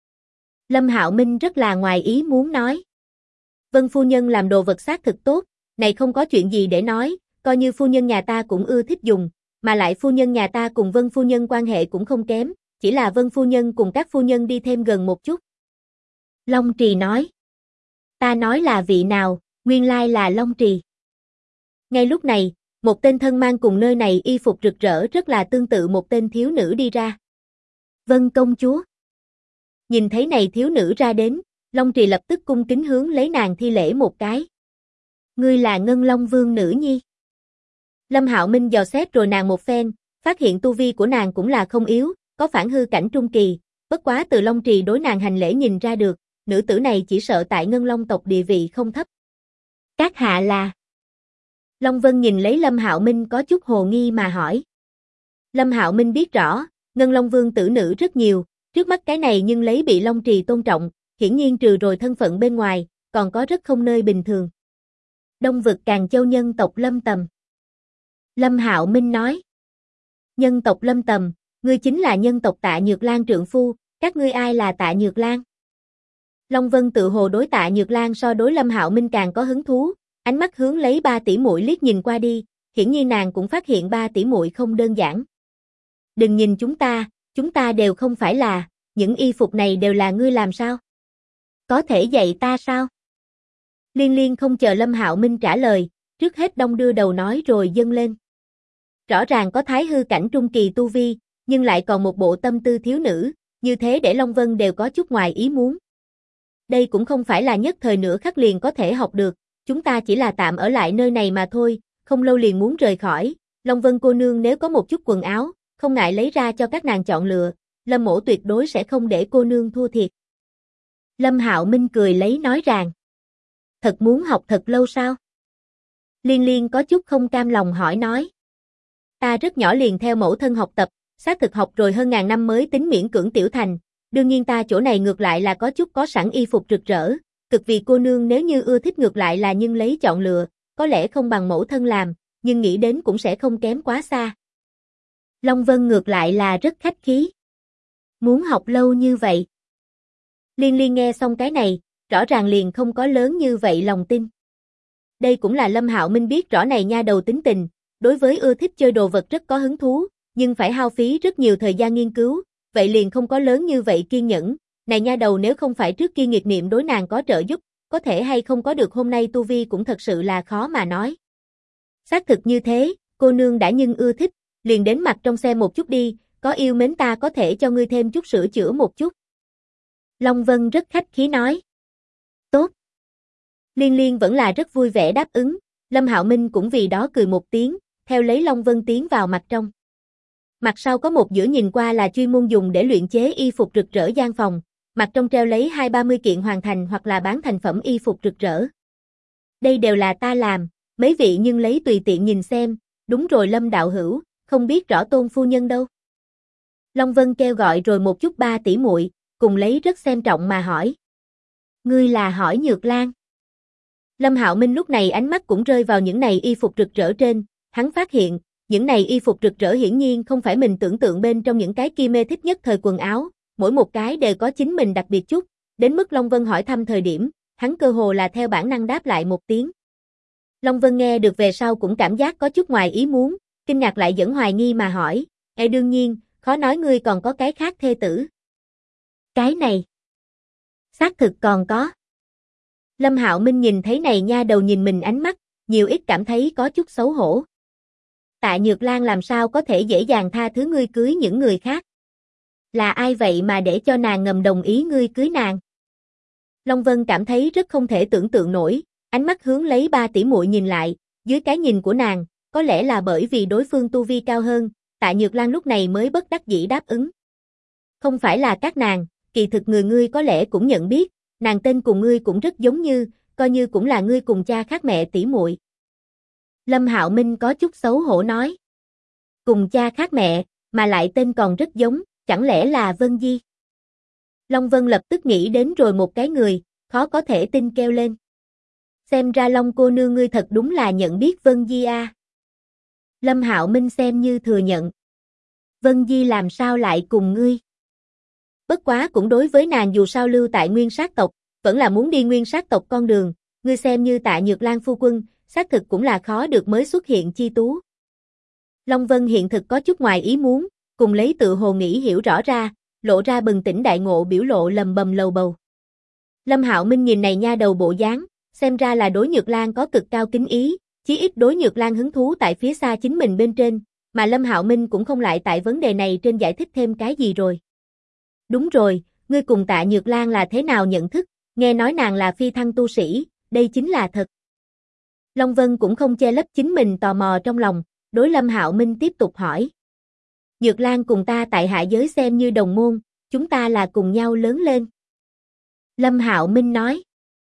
Lâm Hạo Minh rất là ngoài ý muốn nói. Vân phu nhân làm đồ vật xác thực tốt, này không có chuyện gì để nói, coi như phu nhân nhà ta cũng ưa thích dùng, mà lại phu nhân nhà ta cùng Vân phu nhân quan hệ cũng không kém, chỉ là Vân phu nhân cùng các phu nhân đi thêm gần một chút. Long Trì nói. Ta nói là vị nào, nguyên lai là Long Trì. Ngay lúc này, một tên thân mang cùng nơi này y phục rực rỡ rất là tương tự một tên thiếu nữ đi ra. Vân công chúa. Nhìn thấy này thiếu nữ ra đến, Long Trì lập tức cung kính hướng lấy nàng thi lễ một cái. Ngươi là Ngân Long Vương nữ nhi. Lâm Hạo Minh dò xét rồi nàng một phen, phát hiện tu vi của nàng cũng là không yếu, có phản hư cảnh trung kỳ, bất quá từ Long Trì đối nàng hành lễ nhìn ra được, nữ tử này chỉ sợ tại Ngân Long tộc địa vị không thấp. Các hạ là? Long Vân nhìn lấy Lâm Hạo Minh có chút hồ nghi mà hỏi. Lâm Hạo Minh biết rõ, Ngân Long Vương tử nữ rất nhiều, trước mắt cái này nhưng lấy bị Long Trì tôn trọng, hiển nhiên trừ rồi thân phận bên ngoài, còn có rất không nơi bình thường. Đông vực Càn Châu nhân tộc Lâm Tầm. Lâm Hạo Minh nói. Nhân tộc Lâm Tầm, ngươi chính là nhân tộc Tạ Nhược Lan trượng phu, các ngươi ai là Tạ Nhược Lan? Long Vân tự hồ đối Tạ Nhược Lan so đối Lâm Hạo Minh càng có hứng thú, ánh mắt hướng lấy ba tỷ muội liếc nhìn qua đi, hiển nhiên nàng cũng phát hiện ba tỷ muội không đơn giản. Đừng nhìn chúng ta đều không phải là, những y phục này đều là ngươi làm sao? Có thể dạy ta sao? Liên Liên không chờ Lâm Hạo Minh trả lời, trước hết đong đưa đầu nói rồi dâng lên. Rõ ràng có thái hư cảnh trung kỳ tu vi, nhưng lại còn một bộ tâm tư thiếu nữ, như thế để Long Vân đều có chút ngoài ý muốn. Đây cũng không phải là nhất thời nửa khắc liền có thể học được, chúng ta chỉ là tạm ở lại nơi này mà thôi, không lâu liền muốn rời khỏi. Long Vân cô nương nếu có một chút quần áo, không ngại lấy ra cho các nàng chọn lựa, Lâm mỗ tuyệt đối sẽ không để cô nương thua thiệt. Lâm Hạo Minh cười lấy nói rằng. Thật muốn học thật lâu sao? Liên Liên có chút không cam lòng hỏi nói. Ta rất nhỏ liền theo mẫu thân học tập, xác thực học rồi hơn ngàn năm mới tính miễn cưỡng tiểu thành, đương nhiên ta chỗ này ngược lại là có chút có sẵn y phục rực rỡ, cực vì cô nương nếu như ưa thích ngược lại là nhưng lấy chọn lựa, có lẽ không bằng mẫu thân làm, nhưng nghĩ đến cũng sẽ không kém quá xa. Long Vân ngược lại là rất khách khí. Muốn học lâu như vậy. Liên Liên nghe xong cái này, rõ ràng liền không có lớn như vậy lòng tin. Đây cũng là Lâm Hạo Minh biết rõ này nha đầu tính tình, đối với ưa thích chơi đồ vật rất có hứng thú, nhưng phải hao phí rất nhiều thời gian nghiên cứu, vậy liền không có lớn như vậy kiên nhẫn. Này nha đầu nếu không phải trước kia nghiệt niệm đối nàng có trợ giúp, có thể hay không có được hôm nay tu vi cũng thật sự là khó mà nói. Xác thực như thế, cô nương đã nhưng ưa thích, liền đến mặt trong xem một chút đi, có yêu mến ta có thể cho ngươi thêm chút sửa chữa một chút. Long Vân rất khách khí nói. Tốt. Liên Liên vẫn là rất vui vẻ đáp ứng, Lâm Hạo Minh cũng vì đó cười một tiếng, theo lấy Long Vân tiến vào mặt trong. Mặt sau có một giữa nhìn qua là chuyên môn dùng để luyện chế y phục rực rỡ gian phòng, mặt trong treo lấy 20-30 kiện hoàn thành hoặc là bán thành phẩm y phục rực rỡ. Đây đều là ta làm, mấy vị nhưng lấy tùy tiện nhìn xem, đúng rồi Lâm đạo hữu, không biết rõ Tôn phu nhân đâu. Long Vân kêu gọi rồi một chút ba tỷ muội, cùng lấy rất xem trọng mà hỏi. Ngươi là hỏi Nhược Lan. Lâm Hạo Minh lúc này ánh mắt cũng rơi vào những này y phục rực rỡ trên, hắn phát hiện, những này y phục rực rỡ hiển nhiên không phải mình tưởng tượng bên trong những cái kia mê thích nhất thời quần áo, mỗi một cái đều có chính mình đặc biệt chút, đến mức Long Vân hỏi thăm thời điểm, hắn cơ hồ là theo bản năng đáp lại một tiếng. Long Vân nghe được về sau cũng cảm giác có chút ngoài ý muốn, kinh ngạc lại dẫn hoài nghi mà hỏi, đương nhiên, khó nói ngươi còn có cái khác thê tử. Cái này, xác thực còn có. Lâm Hạo Minh nhìn thấy này nha đầu nhìn mình ánh mắt, nhiều ít cảm thấy có chút xấu hổ. Tạ Nhược Lan làm sao có thể dễ dàng tha thứ ngươi cưới những người khác? Là ai vậy mà để cho nàng ngầm đồng ý ngươi cưới nàng? Long Vân cảm thấy rất không thể tưởng tượng nổi, ánh mắt hướng lấy ba tỷ muội nhìn lại, dưới cái nhìn của nàng, có lẽ là bởi vì đối phương tu vi cao hơn, Tạ Nhược Lan lúc này mới bất đắc dĩ đáp ứng. Không phải là các nàng, kỳ thực người ngươi có lẽ cũng nhận biết, nàng tên cùng ngươi cũng rất giống như, coi như cũng là ngươi cùng cha khác mẹ tỷ muội. Lâm Hạo Minh có chút xấu hổ nói. Cùng cha khác mẹ, mà lại tên còn rất giống, chẳng lẽ là Vân Di? Long Vân lập tức nghĩ đến rồi một cái người, khó có thể tin kêu lên. Xem ra Long cô nương ngươi thật đúng là nhận biết Vân Di a. Lâm Hạo Minh xem như thừa nhận. Vân Di làm sao lại cùng ngươi? Bất quá cũng đối với nàng dù sao lưu tại nguyên sát tộc, vẫn là muốn đi nguyên sát tộc con đường, ngươi xem như Tạ Nhược Lan phu quân, xác thực cũng là khó được mới xuất hiện chi tú. Long Vân hiện thực có chút ngoài ý muốn, cùng lấy tự hồ nghĩ hiểu rõ ra, lộ ra bừng tỉnh đại ngộ biểu lộ lầm bầm lầu bầu. Lâm Hạo Minh nhìn này nha đầu bộ dáng, xem ra là đối Nhược Lan có cực cao kính ý, chí ít đối Nhược Lan hứng thú tại phía xa chính mình bên trên, mà Lâm Hạo Minh cũng không lại tại vấn đề này trên giải thích thêm cái gì rồi. Đúng rồi, ngươi cùng Tạ Nhược Lan là thế nào nhận thức, nghe nói nàng là phi thăng tu sĩ, đây chính là thật. Long Vân cũng không che lấp chính mình tò mò trong lòng, đối Lâm Hạo Minh tiếp tục hỏi. Nhược Lan cùng ta tại hạ giới xem như đồng môn, chúng ta là cùng nhau lớn lên. Lâm Hạo Minh nói.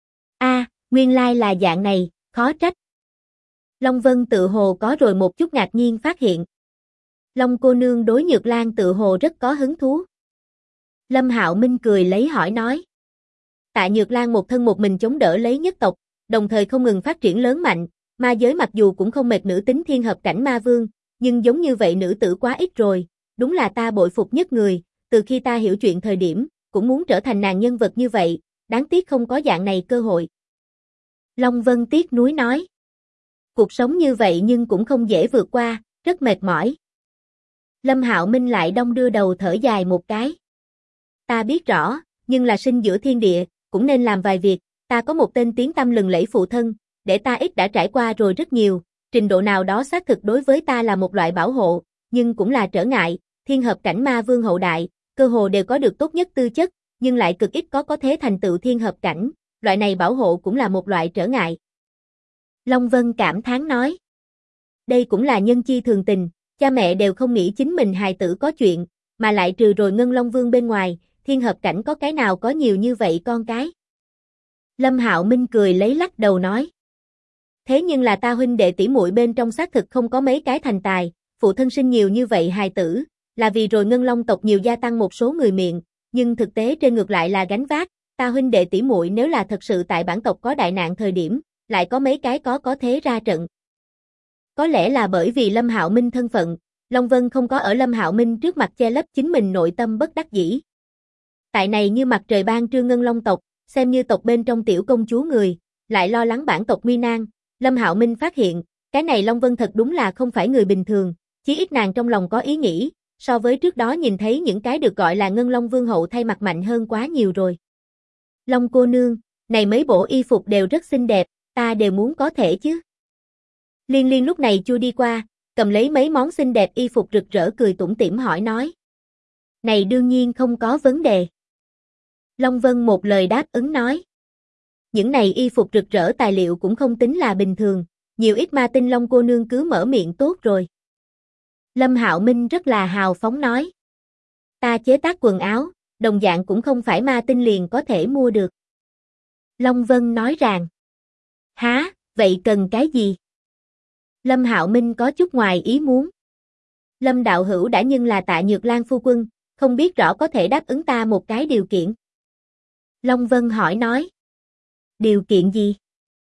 Nguyên lai là dạng này, khó trách. Long Vân tự hồ có rồi một chút ngạc nhiên phát hiện. Long cô nương đối Nhược Lan tự hồ rất có hứng thú. Lâm Hạo Minh cười lấy hỏi nói. Tạ Nhược Lan một thân một mình chống đỡ lấy nhất tộc, đồng thời không ngừng phát triển lớn mạnh, ma giới mặc dù cũng không mệt nữ tính thiên hợp cảnh ma vương, nhưng giống như vậy nữ tử quá ít rồi, đúng là ta bội phục nhất người, từ khi ta hiểu chuyện thời điểm, cũng muốn trở thành nàng nhân vật như vậy, đáng tiếc không có dạng này cơ hội. Long Vân tiếc nuối nói. Cuộc sống như vậy nhưng cũng không dễ vượt qua, rất mệt mỏi. Lâm Hạo Minh lại đong đưa đầu thở dài một cái. Ta biết rõ, nhưng là sinh giữa thiên địa, cũng nên làm vài việc, ta có một tên tiếng tăm lừng lẫy phụ thân, để ta ít đã trải qua rồi rất nhiều, trình độ nào đó xác thực đối với ta là một loại bảo hộ, nhưng cũng là trở ngại, thiên hợp cảnh ma vương hậu đại, cơ hồ đều có được tốt nhất tư chất, nhưng lại cực ít có thế thành tựu thiên hợp cảnh, loại này bảo hộ cũng là một loại trở ngại. Long Vân cảm thán nói. Đây cũng là nhân chi thường tình, cha mẹ đều không nghĩ chính mình hài tử có chuyện, mà lại trừ rồi Ngân Long Vương bên ngoài, thiên hợp cảnh có cái nào có nhiều như vậy con cái. Lâm Hạo Minh cười lấy lắc đầu nói. Thế nhưng là ta huynh đệ tỷ muội bên trong xác thực không có mấy cái thành tài, phụ thân sinh nhiều như vậy hài tử, là vì rồi Ngân Long tộc nhiều gia tăng một số người miệng, nhưng thực tế trên ngược lại là gánh vác, ta huynh đệ tỷ muội nếu là thật sự tại bản tộc có đại nạn thời điểm, lại có mấy cái có thế ra trận. Có lẽ là bởi vì Lâm Hạo Minh thân phận, Long Vân không có ở Lâm Hạo Minh trước mặt che lấp chính mình nội tâm bất đắc dĩ. Tại này như mặt trời ban trưa Ngân Long tộc, xem như tộc bên trong tiểu công chúa người, lại lo lắng bản tộc nguy nan, Lâm Hạo Minh phát hiện, cái này Long Vân thật đúng là không phải người bình thường, chí ít nàng trong lòng có ý nghĩ, so với trước đó nhìn thấy những cái được gọi là Ngân Long Vương hậu thay mặt mạnh hơn quá nhiều rồi. Long cô nương, này mấy bộ y phục đều rất xinh đẹp, ta đều muốn có thể chứ. Liên Liên lúc này chui đi qua, cầm lấy mấy món xinh đẹp y phục rực rỡ cười tủm tỉm hỏi nói. Này đương nhiên không có vấn đề. Long Vân một lời đáp ứng nói. Những này y phục rực rỡ tài liệu cũng không tính là bình thường, nhiều ít ma tinh Long cô nương cứ mở miệng tốt rồi. Lâm Hạo Minh rất là hào phóng nói. Ta chế tác quần áo, đồng dạng cũng không phải ma tinh liền có thể mua được. Long Vân nói rằng. Hả, vậy cần cái gì? Lâm Hạo Minh có chút ngoài ý muốn. Lâm đạo hữu đã nhưng là Tạ Nhược Lan phu quân, không biết rõ có thể đáp ứng ta một cái điều kiện. Long Vân hỏi nói. Điều kiện gì?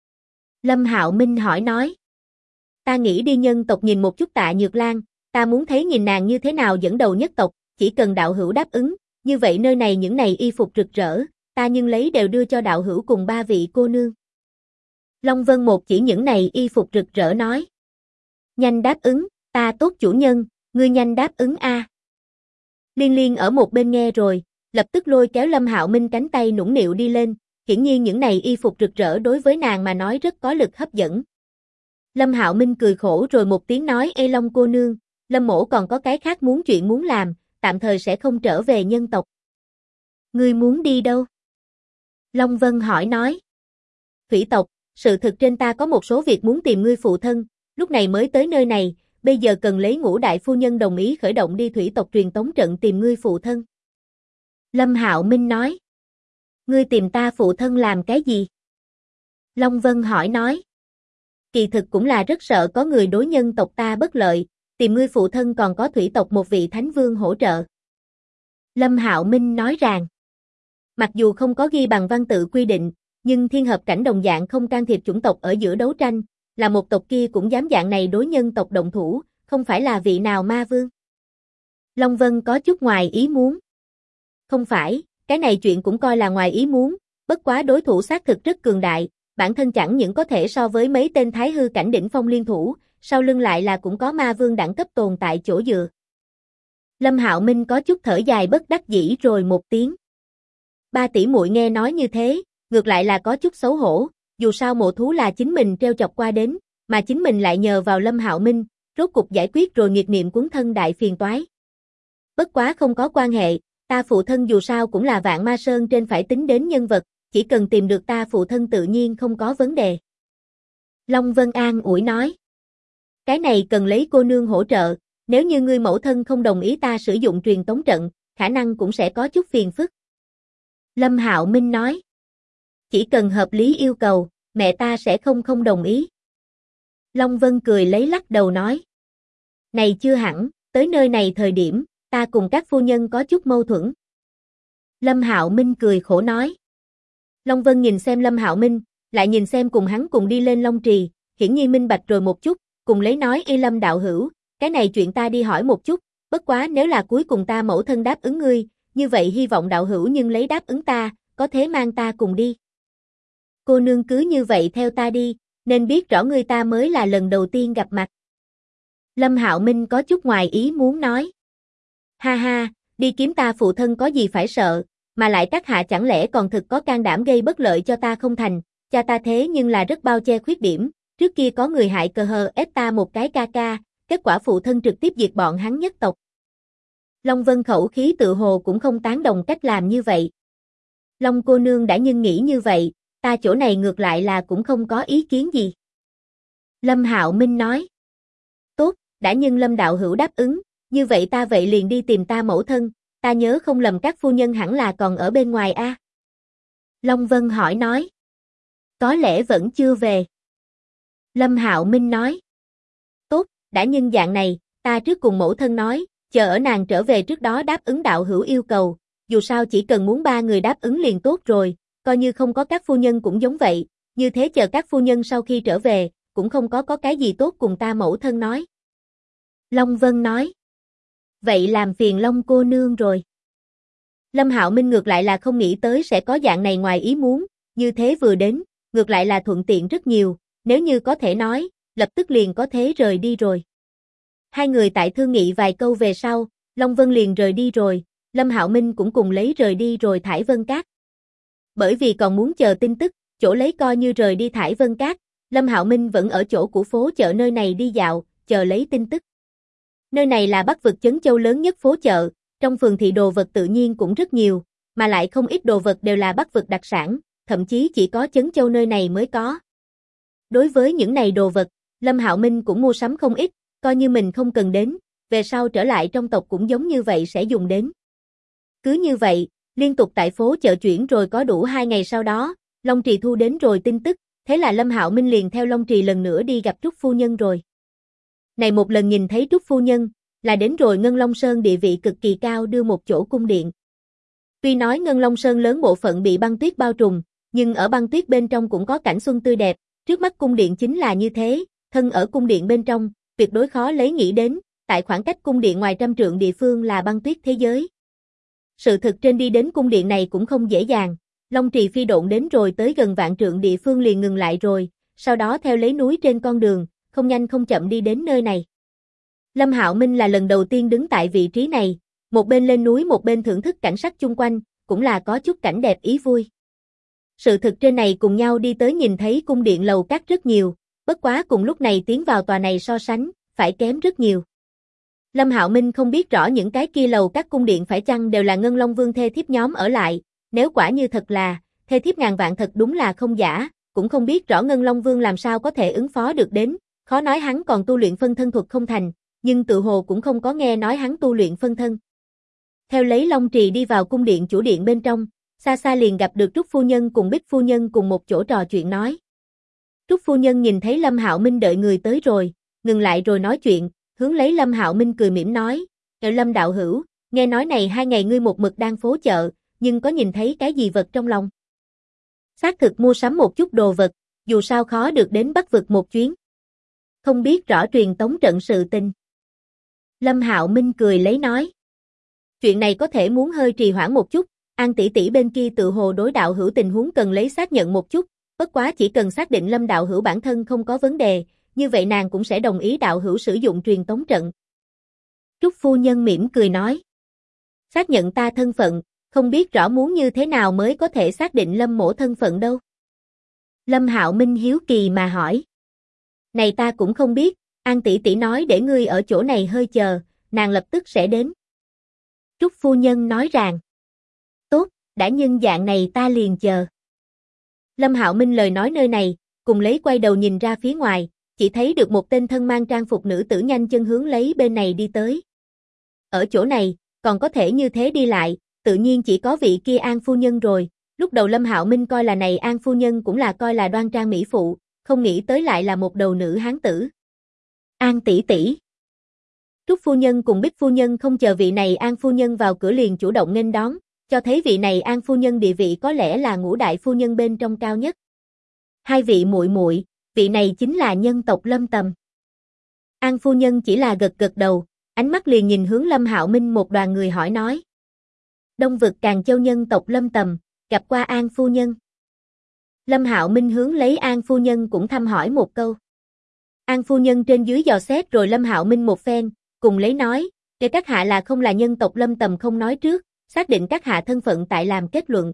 Lâm Hạo Minh hỏi nói. Ta nghĩ đi nhân tộc nhìn một chút Tạ Nhược Lan, ta muốn thấy nhìn nàng như thế nào dẫn đầu nhất tộc, chỉ cần đạo hữu đáp ứng, như vậy nơi này những này y phục rực rỡ, ta nhưng lấy đều đưa cho đạo hữu cùng 3 vị cô nương. Long Vân một chỉ những này y phục rực rỡ nói. Nhanh đáp ứng, Ta tốt chủ nhân, ngươi nhanh đáp ứng a. Liên Liên ở một bên nghe rồi, lập tức lôi kéo Lâm Hạo Minh cánh tay nũng nịu đi lên, hiển nhiên những này y phục rực rỡ đối với nàng mà nói rất có lực hấp dẫn. Lâm Hạo Minh cười khổ rồi một tiếng nói: "Ê Long cô nương, Lâm mỗ còn có cái khác chuyện muốn làm, tạm thời sẽ không trở về nhân tộc." "Ngươi muốn đi đâu?" Long Vân hỏi nói. "Thủy tộc, sự thực trên ta có một số việc muốn tìm ngươi phụ thân, lúc này mới tới nơi này, bây giờ cần lấy Ngũ đại phu nhân đồng ý khởi động đi thủy tộc truyền tống trận tìm ngươi phụ thân." Lâm Hạo Minh nói. "Ngươi tìm ta phụ thân làm cái gì?" Long Vân hỏi nói. "Kỳ thực cũng là rất sợ có người đối nhân tộc ta bất lợi, tìm ngươi phụ thân còn có thủy tộc một vị thánh vương hỗ trợ." Lâm Hạo Minh nói rằng, mặc dù không có ghi bằng văn tự quy định, nhưng thiên hợp cảnh đồng dạng không can thiệp chủng tộc ở giữa đấu tranh, là một tộc kia cũng dám dạng này đối nhân tộc động thủ, không phải là vị nào ma vương. Long Vân có chút ngoài ý muốn. "Không phải, cái này chuyện cũng coi là ngoài ý muốn, bất quá đối thủ xác thực rất cường đại, bản thân chẳng những có thể so với mấy tên thái hư cảnh đỉnh phong liên thủ, sau lưng lại là cũng có ma vương đẳng cấp tồn tại chỗ dựa." Lâm Hạo Minh có chút thở dài bất đắc dĩ rồi một tiếng. Ba tỷ muội nghe nói như thế, ngược lại là có chút xấu hổ, dù sao mộ thú là chính mình treo chọc qua đến, mà chính mình lại nhờ vào Lâm Hạo Minh, rốt cục giải quyết rồi nghiệt niệm cuốn thân đại phiền toái. Bất quá không có quan hệ, ta phụ thân dù sao cũng là Vạn Ma Sơn trên phải tính đến nhân vật, chỉ cần tìm được ta phụ thân tự nhiên không có vấn đề. Long Vân An ủi nói. "Cái này cần lấy cô nương hỗ trợ, nếu như ngươi mẫu thân không đồng ý ta sử dụng truyền tống trận, khả năng cũng sẽ có chút phiền phức." Lâm Hạo Minh nói. "Chỉ cần hợp lý yêu cầu, mẹ ta sẽ không đồng ý." Long Vân cười lấy lắc đầu nói. "Này chưa hẳn, tới nơi này thời điểm, ta cùng các phu nhân có chút mâu thuẫn." Lâm Hạo Minh cười khổ nói. Long Vân nhìn xem Lâm Hạo Minh, lại nhìn xem cùng hắn cùng đi lên Long Trì, hiển nhiên minh bạch rồi một chút, cùng lấy nói: "Y Lâm đạo hữu, cái này chuyện ta đi hỏi một chút, bất quá nếu là cuối cùng ta mẫu thân đáp ứng ngươi, như vậy hy vọng đạo hữu nhưng lấy đáp ứng ta, có thể mang ta cùng đi." "Cô nương cứ như vậy theo ta đi, nên biết rõ ngươi ta mới là lần đầu tiên gặp mặt." Lâm Hạo Minh có chút ngoài ý muốn nói. "Ha ha, đi kiếm ta phụ thân có gì phải sợ, mà lại các hạ chẳng lẽ còn thực có can đảm gây bất lợi cho ta không thành, cha ta thế nhưng là rất bao che khuyết điểm, trước kia có người hại cờ hờ ép ta một cái ca ca, kết quả phụ thân trực tiếp diệt bọn hắn nhất tộc." Long Vân khẩu khí tự hồ cũng không tán đồng cách làm như vậy. "Long cô nương đã nhưng nghĩ như vậy, ta chỗ này ngược lại là cũng không có ý kiến gì." Lâm Hạo Minh nói. "Tốt, đã nhưng Lâm đạo hữu đáp ứng, như vậy ta vậy liền đi tìm ta mẫu thân, ta nhớ không lầm các phu nhân hẳn là còn ở bên ngoài a?" Long Vân hỏi nói. "Có lẽ vẫn chưa về." Lâm Hạo Minh nói. "Tốt, đã nhưng dạng này, ta trước cùng mẫu thân nói, chờ ở nàng trở về trước đó đáp ứng đạo hữu yêu cầu, dù sao chỉ cần muốn ba người đáp ứng liền tốt rồi, coi như không có các phu nhân cũng giống vậy, như thế chờ các phu nhân sau khi trở về, cũng không có cái gì tốt cùng ta mẫu thân nói." Long Vân nói. "Vậy làm phiền Long cô nương rồi." Lâm Hạo Minh ngược lại là không nghĩ tới sẽ có dạng này ngoài ý muốn, như thế vừa đến, ngược lại là thuận tiện rất nhiều, nếu như có thể nói, lập tức liền có thế rời đi rồi. Hai người tại thương nghị vài câu về sau, Long Vân liền rời đi rồi, Lâm Hạo Minh cũng cùng lấy rời đi rồi Thải Vân Cát. Bởi vì còn muốn chờ tin tức, chỗ lấy coi như rời đi Thải Vân Cát, Lâm Hạo Minh vẫn ở chỗ của phố chợ nơi này đi dạo, chờ lấy tin tức. Nơi này là Bắc vực Chấn Châu lớn nhất phố chợ, trong phường thị đồ vật tự nhiên cũng rất nhiều, mà lại không ít đồ vật đều là Bắc vực đặc sản, thậm chí chỉ có Chấn Châu nơi này mới có. Đối với những này đồ vật, Lâm Hạo Minh cũng mua sắm không ít, coi như mình không cần đến, về sau trở lại trong tộc cũng giống như vậy sẽ dùng đến. Cứ như vậy, liên tục tại phố chợ chuyển rồi có đủ 2 ngày sau đó, Long Trì thu đến rồi tin tức, thế là Lâm Hạo Minh liền theo Long Trì lần nữa đi gặp Trúc Phu Nhân rồi. Này một lần nhìn thấy Trúc Phu Nhân, là đến rồi Ngân Long Sơn địa vị cực kỳ cao đưa một chỗ cung điện. Tuy nói Ngân Long Sơn lớn bộ phận bị băng tuyết bao trùm, nhưng ở băng tuyết bên trong cũng có cảnh xuân tươi đẹp, trước mắt cung điện chính là như thế, thân ở cung điện bên trong, tuyệt đối khó lấy nghĩ đến, tại khoảng cách cung điện ngoài trăm trượng địa phương là băng tuyết thế giới. Sự thực trên đi đến cung điện này cũng không dễ dàng, Long Trì phi độn đến rồi tới gần vạn trượng địa phương liền ngừng lại rồi, sau đó theo lấy núi trên con đường, không nhanh không chậm đi đến nơi này. Lâm Hạo Minh là lần đầu tiên đứng tại vị trí này, một bên lên núi một bên thưởng thức cảnh sắc chung quanh, cũng là có chút cảnh đẹp ý vui. Sự thực trên này cùng nhau đi tới nhìn thấy cung điện lầu các rất nhiều, bất quá cùng lúc này tiến vào tòa này so sánh, phải kém rất nhiều. Lâm Hạo Minh không biết rõ những cái kia lầu các cung điện phải chăng đều là Ngân Long Vương thê thiếp nhóm ở lại, nếu quả như thật là, thê thiếp ngàn vạn thật đúng là không giả, cũng không biết rõ Ngân Long Vương làm sao có thể ứng phó được đến, khó nói hắn còn tu luyện phân thân thuật không thành, nhưng tự hồ cũng không có nghe nói hắn tu luyện phân thân. Theo lấy Long Trì đi vào cung điện chủ điện bên trong, xa xa liền gặp được Trúc phu nhân cùng Bích phu nhân cùng một chỗ trò chuyện nói. Trúc phu nhân nhìn thấy Lâm Hạo Minh đợi người tới rồi, ngừng lại rồi nói chuyện, hướng lấy Lâm Hạo Minh cười mỉm nói, Lâm đạo hữu, nghe nói này 2 ngày ngươi một mực đang phố chợ, nhưng có nhìn thấy cái gì vật trong lòng? Xác thực mua sắm một chút đồ vật, dù sao khó được đến Bắc vực một chuyến. Không biết rõ truyền tống trận sự tình. Lâm Hạo Minh cười lấy nói. Chuyện này có thể muốn hơi trì hoãn một chút, An tỷ tỷ bên kia tự hồ đối đạo hữu tình huống cần lấy xác nhận một chút, bất quá chỉ cần xác định Lâm đạo hữu bản thân không có vấn đề, như vậy nàng cũng sẽ đồng ý đạo hữu sử dụng truyền tống trận. Trúc phu nhân mỉm cười nói. Xác nhận ta thân phận, không biết rõ muốn như thế nào mới có thể xác định Lâm mỗ thân phận đâu. Lâm Hạo Minh hiếu kỳ mà hỏi. Này ta cũng không biết, An tỷ tỷ nói để ngươi ở chỗ này hơi chờ, nàng lập tức sẽ đến. Trúc phu nhân nói rằng. Tốt, đã nhân dạng này ta liền chờ. Lâm Hạo Minh lời nói nơi này, cùng lấy quay đầu nhìn ra phía ngoài, chỉ thấy được một tên thân mang trang phục nữ tử nhanh chân hướng lấy bên này đi tới. Ở chỗ này, còn có thể như thế đi lại, tự nhiên chỉ có vị kia An phu nhân rồi, lúc đầu Lâm Hạo Minh coi là này An phu nhân cũng là coi là đoan trang mỹ phụ, không nghĩ tới lại là một đầu nữ hán tử. An tỷ tỷ. Trúc phu nhân cùng Bích phu nhân không chờ vị này An phu nhân vào cửa liền chủ động nghênh đón, cho thấy vị này An phu nhân địa vị có lẽ là ngũ đại phu nhân bên trong cao nhất. Hai vị muội muội, vị này chính là nhân tộc Lâm Tầm. An phu nhân chỉ là gật gật đầu, ánh mắt liền nhìn hướng Lâm Hạo Minh một đoàn người hỏi nói. Đông vực Càn Châu nhân tộc Lâm Tầm, gặp qua An phu nhân. Lâm Hạo Minh hướng lấy An phu nhân cũng thăm hỏi một câu. An phu nhân trên dưới dò xét rồi Lâm Hạo Minh một phen, cùng lấy nói, để các hạ là không là nhân tộc Lâm Tầm không nói trước, xác định các hạ thân phận tại làm kết luận.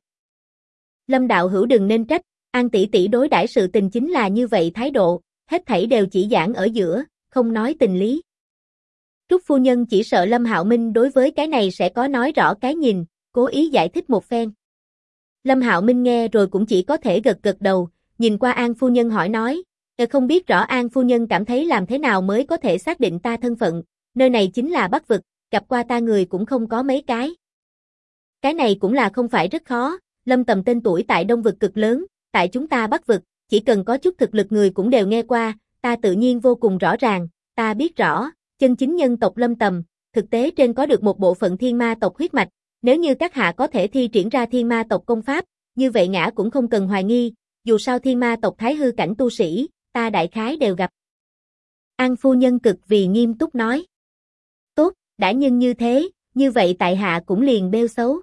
Lâm đạo hữu đừng nên trách, An tỷ tỷ đối đãi sự tình chính là như vậy thái độ, hết thảy đều chỉ giảng ở giữa, không nói tình lý. Trúc phu nhân chỉ sợ Lâm Hạo Minh đối với cái này sẽ có nói rõ cái nhìn, cố ý giải thích một phen. Lâm Hạo Minh nghe rồi cũng chỉ có thể gật gật đầu, nhìn qua An phu nhân hỏi nói, không biết rõ An phu nhân cảm thấy làm thế nào mới có thể xác định ta thân phận, nơi này chính là Bắc vực, gặp qua ta người cũng không có mấy cái. Cái này cũng là không phải rất khó, Lâm Tầm tên tuổi tại Đông vực cực lớn, tại chúng ta Bắc vực, chỉ cần có chút thực lực người cũng đều nghe qua, ta tự nhiên vô cùng rõ ràng, ta biết rõ, chân chính nhân tộc Lâm Tầm, thực tế trên có được một bộ phận thiên ma tộc huyết mạch, nếu như các hạ có thể thi triển ra thiên ma tộc công pháp, như vậy ngã cũng không cần hoài nghi, dù sao thiên ma tộc thái hư cảnh tu sĩ, ta đại khái đều gặp. An phu nhân cực vì nghiêm túc nói. Tốt, đã nhân như thế, như vậy tại hạ cũng liền bêu xấu.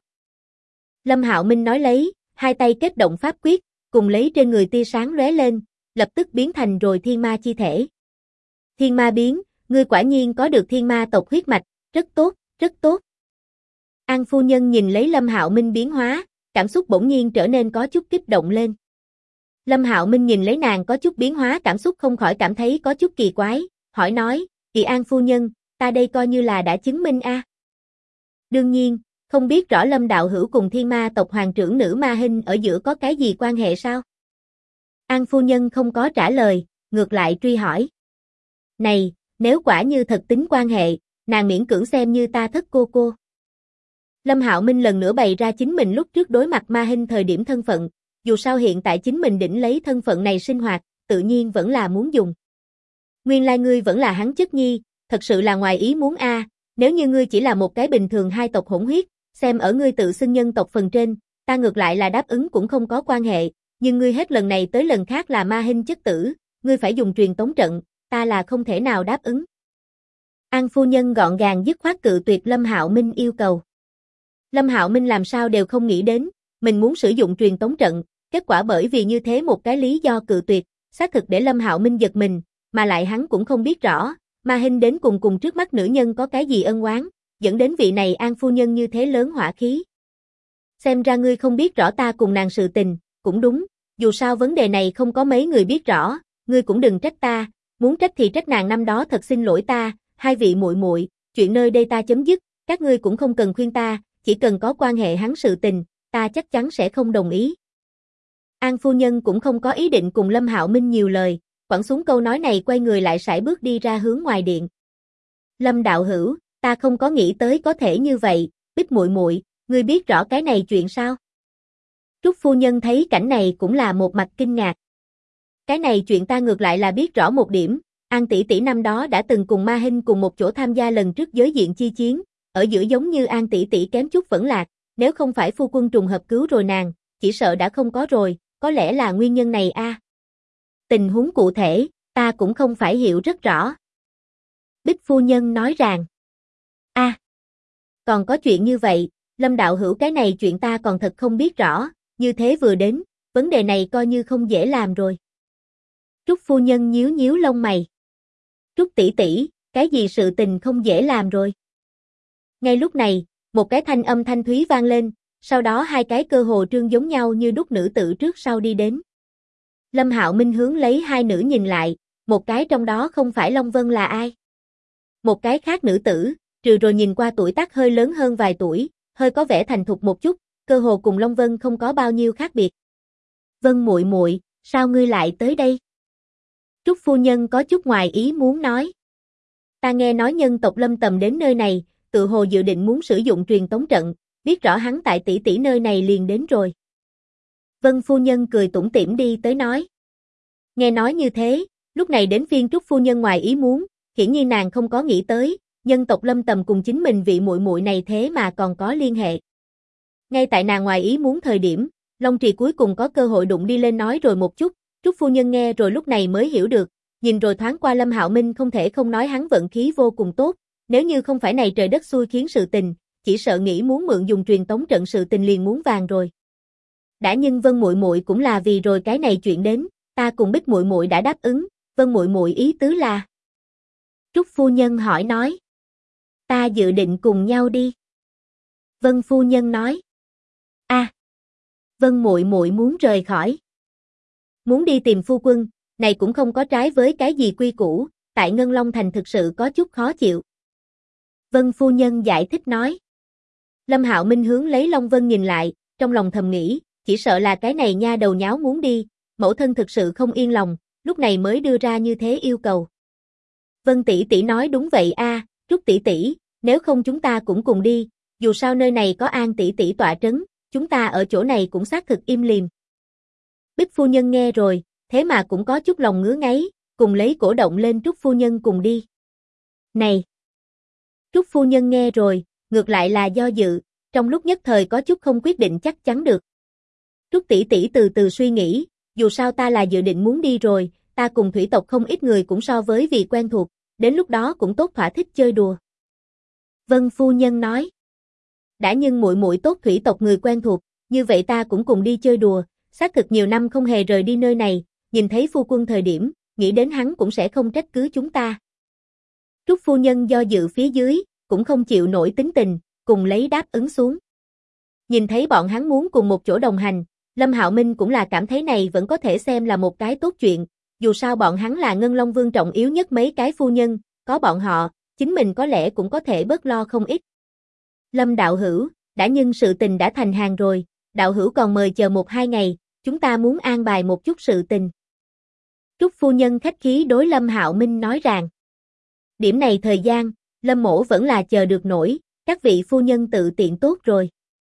Lâm Hạo Minh nói lấy, hai tay kết động pháp quyết, cùng lấy trên người tia sáng lóe lên, lập tức biến thành rồi thiên ma chi thể. Thiên ma biến, ngươi quả nhiên có được thiên ma tộc huyết mạch, rất tốt, rất tốt. An phu nhân nhìn lấy Lâm Hạo Minh biến hóa, cảm xúc bỗng nhiên trở nên có chút kích động lên. Lâm Hạo Minh nhìn lấy nàng có chút biến hóa cảm xúc không khỏi cảm thấy có chút kỳ quái, hỏi nói, Kỳ An phu nhân, ta đây coi như là đã chứng minh a. Đương nhiên, không biết rõ Lâm đạo hữu cùng thiên ma tộc hoàng trưởng nữ ma hình ở giữa có cái gì quan hệ sao? An phu nhân không có trả lời, ngược lại truy hỏi. Này, nếu quả như thật tính quan hệ, nàng miễn cưỡng xem như ta thất cô cô. Lâm Hạo Minh lần nữa bày ra chính mình lúc trước đối mặt ma hình thời điểm thân phận, dù sao hiện tại chính mình đỉnh lấy thân phận này sinh hoạt, tự nhiên vẫn là muốn dùng. Nguyên lai ngươi vẫn là hắn chất nhi, thật sự là ngoài ý muốn a. Nếu như ngươi chỉ là một cái bình thường hai tộc hỗn huyết, xem ở ngươi tự xưng nhân tộc phần trên, ta ngược lại là đáp ứng cũng không có quan hệ, nhưng ngươi hết lần này tới lần khác là ma hình chất tử, ngươi phải dùng truyền tống trận, ta là không thể nào đáp ứng. An phu nhân gọn gàng dứt khoát cự tuyệt Lâm Hạo Minh yêu cầu. Lâm Hạo Minh làm sao đều không nghĩ đến, mình muốn sử dụng truyền tống trận, kết quả bởi vì như thế một cái lý do cự tuyệt, xác thực để Lâm Hạo Minh giật mình, mà lại hắn cũng không biết rõ, Ma Hinh đến cùng trước mắt nữ nhân có cái gì ân oán, dẫn đến vị này An phu nhân như thế lớn hỏa khí. Xem ra ngươi không biết rõ ta cùng nàng sự tình, cũng đúng, dù sao vấn đề này không có mấy người biết rõ, ngươi cũng đừng trách ta, muốn trách thì trách nàng năm đó thật xin lỗi ta, hai vị muội muội, chuyện nơi đây ta chấm dứt, các ngươi cũng không cần khuyên ta, chỉ cần có quan hệ hắn sự tình, ta chắc chắn sẽ không đồng ý. An phu nhân cũng không có ý định cùng Lâm Hạo Minh nhiều lời, quẳng xuống câu nói này quay người lại sải bước đi ra hướng ngoài điện. Lâm đạo hữu, ta không có nghĩ tới có thể như vậy, Bích muội muội, ngươi biết rõ cái này chuyện sao? Trúc phu nhân thấy cảnh này cũng là một mặt kinh ngạc. Cái này chuyện ta ngược lại là biết rõ một điểm, An tỷ tỷ năm đó đã từng cùng Ma Hinh cùng một chỗ tham gia lần trước giới diện chi chiến, ở giữa giống như An tỷ tỷ kém chút vẫn lạc, nếu không phải phu quân trùng hợp cứu rồi nàng, chỉ sợ đã không có rồi, có lẽ là nguyên nhân này a. Tình huống cụ thể, ta cũng không phải hiểu rất rõ. Bích phu nhân nói rằng, còn có chuyện như vậy, Lâm đạo hữu cái này chuyện ta còn thật không biết rõ, như thế vừa đến, vấn đề này coi như không dễ làm rồi. Trúc phu nhân nhíu nhíu lông mày. Trúc tỷ tỷ, cái gì sự tình không dễ làm rồi? Ngay lúc này, một cái thanh âm thanh thúy vang lên, sau đó hai cái cơ hồ trương giống nhau như đúc nữ tử trước sau đi đến. Lâm Hạo Minh hướng lấy hai nữ nhìn lại, một cái trong đó không phải Long Vân là ai? Một cái khác nữ tử, trừ rồi nhìn qua tuổi tác hơi lớn hơn vài tuổi, hơi có vẻ thành thục một chút, cơ hồ cùng Long Vân không có bao nhiêu khác biệt. Vân muội muội, sao ngươi lại tới đây? Trúc phu nhân có chút ngoài ý muốn nói. Ta nghe nói nhân tộc Lâm Tầm đến nơi này, tự hồ dự định muốn sử dụng truyền tống trận, biết rõ hắn tại tỷ tỷ nơi này liền đến rồi. Vân phu nhân cười tủm tỉm đi tới nói. Nghe nói như thế, lúc này đến phiên Trúc phu nhân ngoài ý muốn, hiển nhiên nàng không có nghĩ tới, nhân tộc Lâm Tầm cùng chính mình vị muội muội này thế mà còn có liên hệ. Ngay tại nàng ngoài ý muốn thời điểm, Long Trì cuối cùng có cơ hội đụng đi lên nói rồi một chút, Trúc phu nhân nghe rồi lúc này mới hiểu được, nhìn rồi thoáng qua Lâm Hạo Minh không thể không nói hắn vận khí vô cùng tốt, nếu như không phải này trời đất xui khiến sự tình, chỉ sợ nghĩ muốn mượn dùng truyền tống trận sự tình liền muốn vàng rồi. Đã nhưng Vân muội muội cũng là vì rồi cái này chuyện đến, ta cùng Bích muội muội đã đáp ứng, Vân muội muội ý tứ là. Trúc phu nhân hỏi nói. Ta dự định cùng nhau đi. Vân phu nhân nói. Vân muội muội muốn rời khỏi. Muốn đi tìm phu quân, này cũng không có trái với cái gì quy củ, tại Ngân Long Thành thực sự có chút khó chịu. Vân phu nhân giải thích nói. Lâm Hạo Minh hướng lấy Long Vân nhìn lại, trong lòng thầm nghĩ, chỉ sợ là cái này nha đầu nháo muốn đi, mẫu thân thực sự không yên lòng, lúc này mới đưa ra như thế yêu cầu. Vân tỷ tỷ nói đúng vậy a, Trúc tỷ tỷ, nếu không chúng ta cũng cùng đi, dù sao nơi này có An tỷ tỷ tọa trấn, chúng ta ở chỗ này cũng xác thực im lìm. Bích phu nhân nghe rồi, thế mà cũng có chút lòng ngứa ngáy, cùng lấy cổ động lên Trúc phu nhân cùng đi. Này! Trúc phu nhân nghe rồi, ngược lại là do dự, trong lúc nhất thời có chút không quyết định chắc chắn được. Trúc tỷ tỷ từ từ suy nghĩ, dù sao ta là dự định muốn đi rồi, ta cùng thủy tộc không ít người cũng so với vì quen thuộc, đến lúc đó cũng tốt thỏa thích chơi đùa. Vân phu nhân nói. Đã nhưng muội muội tốt thủy tộc người quen thuộc, như vậy ta cũng cùng đi chơi đùa, xác thực nhiều năm không hề rời đi nơi này, nhìn thấy phu quân thời điểm, nghĩ đến hắn cũng sẽ không trách cứ chúng ta. Trúc phu nhân do dự phía dưới, cũng không chịu nổi tính tình, cùng lấy đáp ứng xuống. Nhìn thấy bọn hắn muốn cùng một chỗ đồng hành, Lâm Hạo Minh cũng là cảm thấy này vẫn có thể xem là một cái tốt chuyện, dù sao bọn hắn là Ngân Long Vương trọng yếu nhất mấy cái phu nhân, có bọn họ, chính mình có lẽ cũng có thể bớt lo không ít. Lâm đạo hữu, đã nhưng sự tình đã thành hàng rồi, đạo hữu còn mời chờ 1-2 ngày, chúng ta muốn an bài một chút sự tình. Trúc phu nhân khách khí đối Lâm Hạo Minh nói rằng. Điểm này thời gian, Lâm mỗ vẫn là chờ được nổi, các vị phu nhân tự tiện tốt rồi.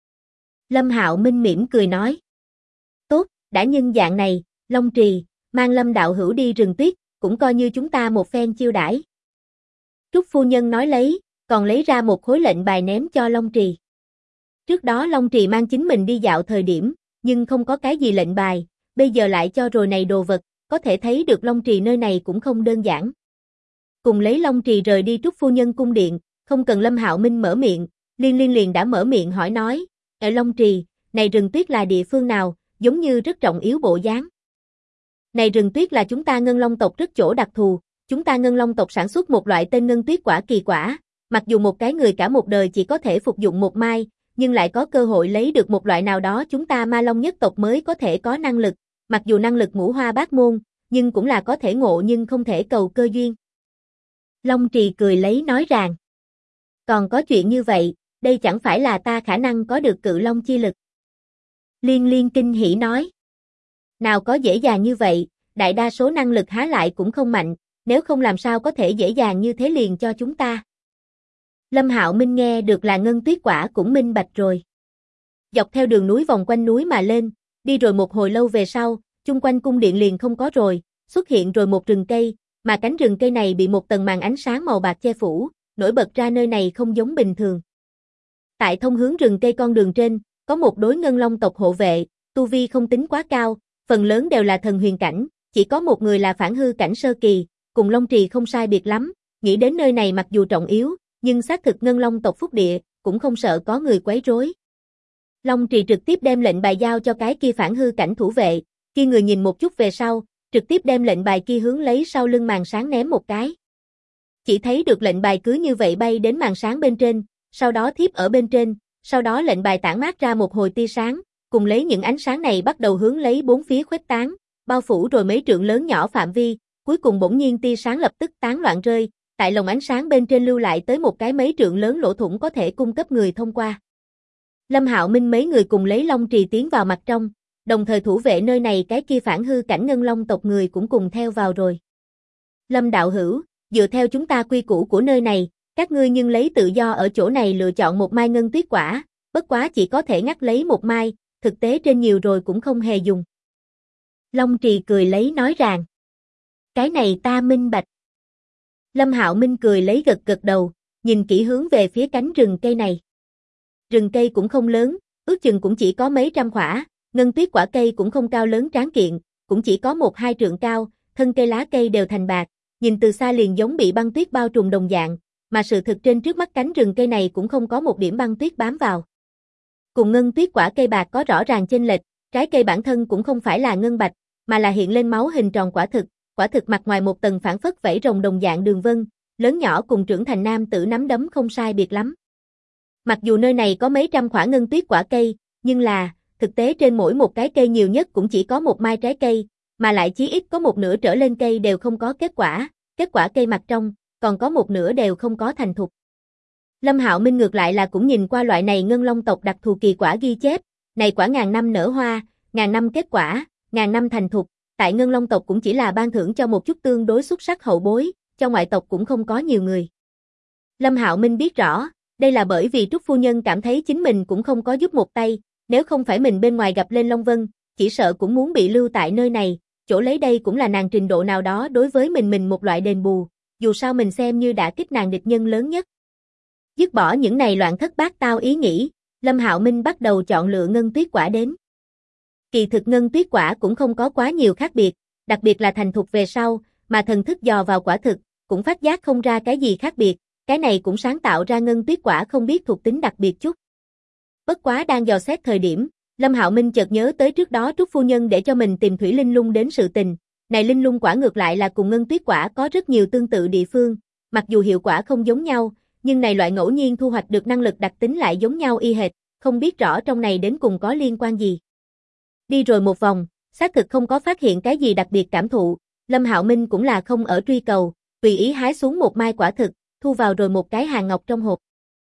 Lâm Hạo Minh mỉm cười nói. Tốt, đã nhưng dạng này, Long Trì, mang Lâm đạo hữu đi rừng tuyết, cũng coi như chúng ta một phen chiêu đãi. Trúc phu nhân nói lấy, còn lấy ra một khối lệnh bài ném cho Long Trì. Trước đó Long Trì mang chính mình đi dạo thời điểm, nhưng không có cái gì lệnh bài, bây giờ lại cho rồi này đồ vật, có thể thấy được Long Trì nơi này cũng không đơn giản. Cùng lấy Long Trì rời đi Trúc phu nhân cung điện, không cần Lâm Hạo Minh mở miệng, Liên liền đã mở miệng hỏi nói, ở Long Trì, này rừng tuyết là địa phương nào, giống như rất trọng yếu bộ dáng. Này rừng tuyết là chúng ta Ngân Long tộc rất chỗ đặc thù, chúng ta Ngân Long tộc sản xuất một loại tên Ngân Tuyết Quả kỳ quả, mặc dù một cái người cả một đời chỉ có thể phục dụng một mai, nhưng lại có cơ hội lấy được một loại nào đó chúng ta Ma Long nhất tộc mới có thể có năng lực, mặc dù năng lực ngũ hoa bát môn, nhưng cũng là có thể ngộ nhưng không thể cầu cơ duyên. Long Trì cười lấy nói rằng, còn có chuyện như vậy, đây chẳng phải là ta khả năng có được cự long chi lực. Liên Liên kinh hỉ nói, nào có dễ dàng như vậy, đại đa số năng lực há lại cũng không mạnh, nếu không làm sao có thể dễ dàng như thế liền cho chúng ta. Lâm Hạo Minh nghe được là Ngân Tuyết Quả cũng minh bạch rồi. Dọc theo đường núi vòng quanh núi mà lên, đi rồi một hồi lâu về sau, chung quanh cung điện liền không có rồi, xuất hiện rồi một rừng cây, mà cánh rừng cây này bị một tầng màn ánh sáng màu bạc che phủ, nổi bật ra nơi này không giống bình thường. Tại thông hướng rừng cây con đường trên, có một đối Ngân Long tộc hộ vệ, tu vi không tính quá cao, phần lớn đều là thần huyền cảnh, chỉ có một người là phản hư cảnh sơ kỳ, cùng Long Trì không sai biệt lắm, nghĩ đến nơi này mặc dù trọng yếu, nhưng xác thực Ngân Long tộc phúc địa, cũng không sợ có người quấy rối. Long Trì trực tiếp đem lệnh bài giao cho cái kia phản hư cảnh thủ vệ, kia người nhìn một chút về sau, trực tiếp đem lệnh bài kia hướng lấy sau lưng màn sáng ném một cái. Chỉ thấy được lệnh bài cứ như vậy bay đến màn sáng bên trên, sau đó thiếp ở bên trên, sau đó lệnh bài tản mát ra một hồi tia sáng, cùng lấy những ánh sáng này bắt đầu hướng lấy bốn phía khuếch tán, bao phủ rồi mấy trượng lớn nhỏ phạm vi, cuối cùng bỗng nhiên tia sáng lập tức tán loạn rơi, tại lồng ánh sáng bên trên lưu lại tới một cái mấy trượng lớn lỗ thủng có thể cung cấp người thông qua. Lâm Hạo Minh mấy người cùng lấy Long Trì tiến vào mặt trong, đồng thời thủ vệ nơi này cái kia phản hư cảnh Ngân Long tộc người cũng cùng theo vào rồi. Lâm đạo hữu, dựa theo chúng ta quy củ của nơi này, các ngươi nhưng lấy tự do ở chỗ này lựa chọn một mai Ngân Tuyết Quả, bất quá chỉ có thể ngắt lấy một mai, thực tế trên nhiều rồi cũng không hề dùng. Long Trì cười lấy nói rằng, cái này ta minh bạch. Lâm Hạo Minh cười lấy gật gật đầu, nhìn kỹ hướng về phía cánh rừng cây này. Rừng cây cũng không lớn, ước chừng cũng chỉ có mấy trăm khỏa, Ngân Tuyết Quả cây cũng không cao lớn tráng kiện, cũng chỉ có 1-2 trượng cao, thân cây lá cây đều thành bạc, nhìn từ xa liền giống bị băng tuyết bao trùm đồng dạng, mà sự thực trên trước mắt cánh rừng cây này cũng không có một điểm băng tuyết bám vào. Cùng Ngân Tuyết Quả cây bạc có rõ ràng chênh lệch, trái cây bản thân cũng không phải là ngân bạch, mà là hiện lên máu hình tròn quả thực mặt ngoài một tầng phản phất vảy rồng đồng dạng đường vân, lớn nhỏ cùng trưởng thành nam tử nắm đấm không sai biệt lắm. Mặc dù nơi này có mấy trăm quả Ngân Tuyết Quả cây, nhưng là, thực tế trên mỗi một cái cây nhiều nhất cũng chỉ có một mai trái cây, mà lại chí ít có một nửa trở lên cây đều không có kết quả cây mặt trong, còn có một nửa đều không có thành thục. Lâm Hạo Minh ngược lại là cũng nhìn qua loại này Ngân Long tộc đặc thù kỳ quả ghi chép, này quả ngàn năm nở hoa, ngàn năm kết quả, ngàn năm thành thục, tại Ngân Long tộc cũng chỉ là ban thưởng cho một chút tương đối xuất sắc hậu bối, cho ngoại tộc cũng không có nhiều người. Lâm Hạo Minh biết rõ, đây là bởi vì Trúc phu nhân cảm thấy chính mình cũng không có giúp một tay, nếu không phải mình bên ngoài gặp lên Long Vân, chỉ sợ cũng muốn bị lưu tại nơi này, chỗ lấy đây cũng là nàng trình độ nào đó đối với mình một loại đền bù, dù sao mình xem như đã kích nàng địch nhân lớn nhất. Dứt bỏ những này loạn thất bát tao ý nghĩ, Lâm Hạo Minh bắt đầu chọn lựa Ngân Tuyết Quả đến. Kỳ thực Ngân Tuyết Quả cũng không có quá nhiều khác biệt, đặc biệt là thành thục về sau, mà thần thức dò vào quả thực, cũng phát giác không ra cái gì khác biệt, cái này cũng sáng tạo ra Ngân Tuyết Quả không biết thuộc tính đặc biệt chút. Bất quá đang dò xét thời điểm, Lâm Hạo Minh chợt nhớ tới trước đó Trúc phu nhân để cho mình tìm thủy linh lung đến sự tình, này linh lung quả ngược lại là cùng Ngân Tuyết Quả có rất nhiều tương tự địa phương, mặc dù hiệu quả không giống nhau, nhưng này loại ngẫu nhiên thu hoạch được năng lực đặc tính lại giống nhau y hệt, không biết rõ trong này đến cùng có liên quan gì. Đi rồi một vòng, xác thực không có phát hiện cái gì đặc biệt cảm thụ, Lâm Hạo Minh cũng là không ở truy cầu, tùy ý hái xuống một mai quả thực, thu vào rồi một cái hàng ngọc trong hộp.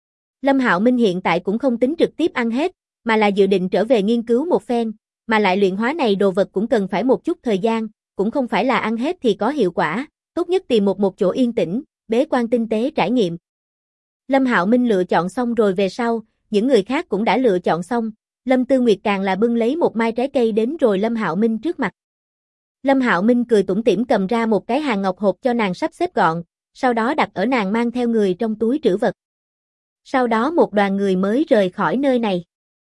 Lâm Hạo Minh hiện tại cũng không tính trực tiếp ăn hết, mà là dự định trở về nghiên cứu một phen, mà lại luyện hóa này đồ vật cũng cần phải một chút thời gian, cũng không phải là ăn hết thì có hiệu quả, tốt nhất tìm một chỗ yên tĩnh, bế quan tinh tế trải nghiệm. Lâm Hạo Minh lựa chọn xong rồi về sau, những người khác cũng đã lựa chọn xong, Lâm Tư Nguyệt càng là bưng lấy một mai trái cây đến rồi Lâm Hạo Minh trước mặt. Lâm Hạo Minh cười tủm tỉm cầm ra một cái hàng ngọc hộp cho nàng sắp xếp gọn, sau đó đặt ở nàng mang theo người trong túi trữ vật. Sau đó một đoàn người mới rời khỏi nơi này.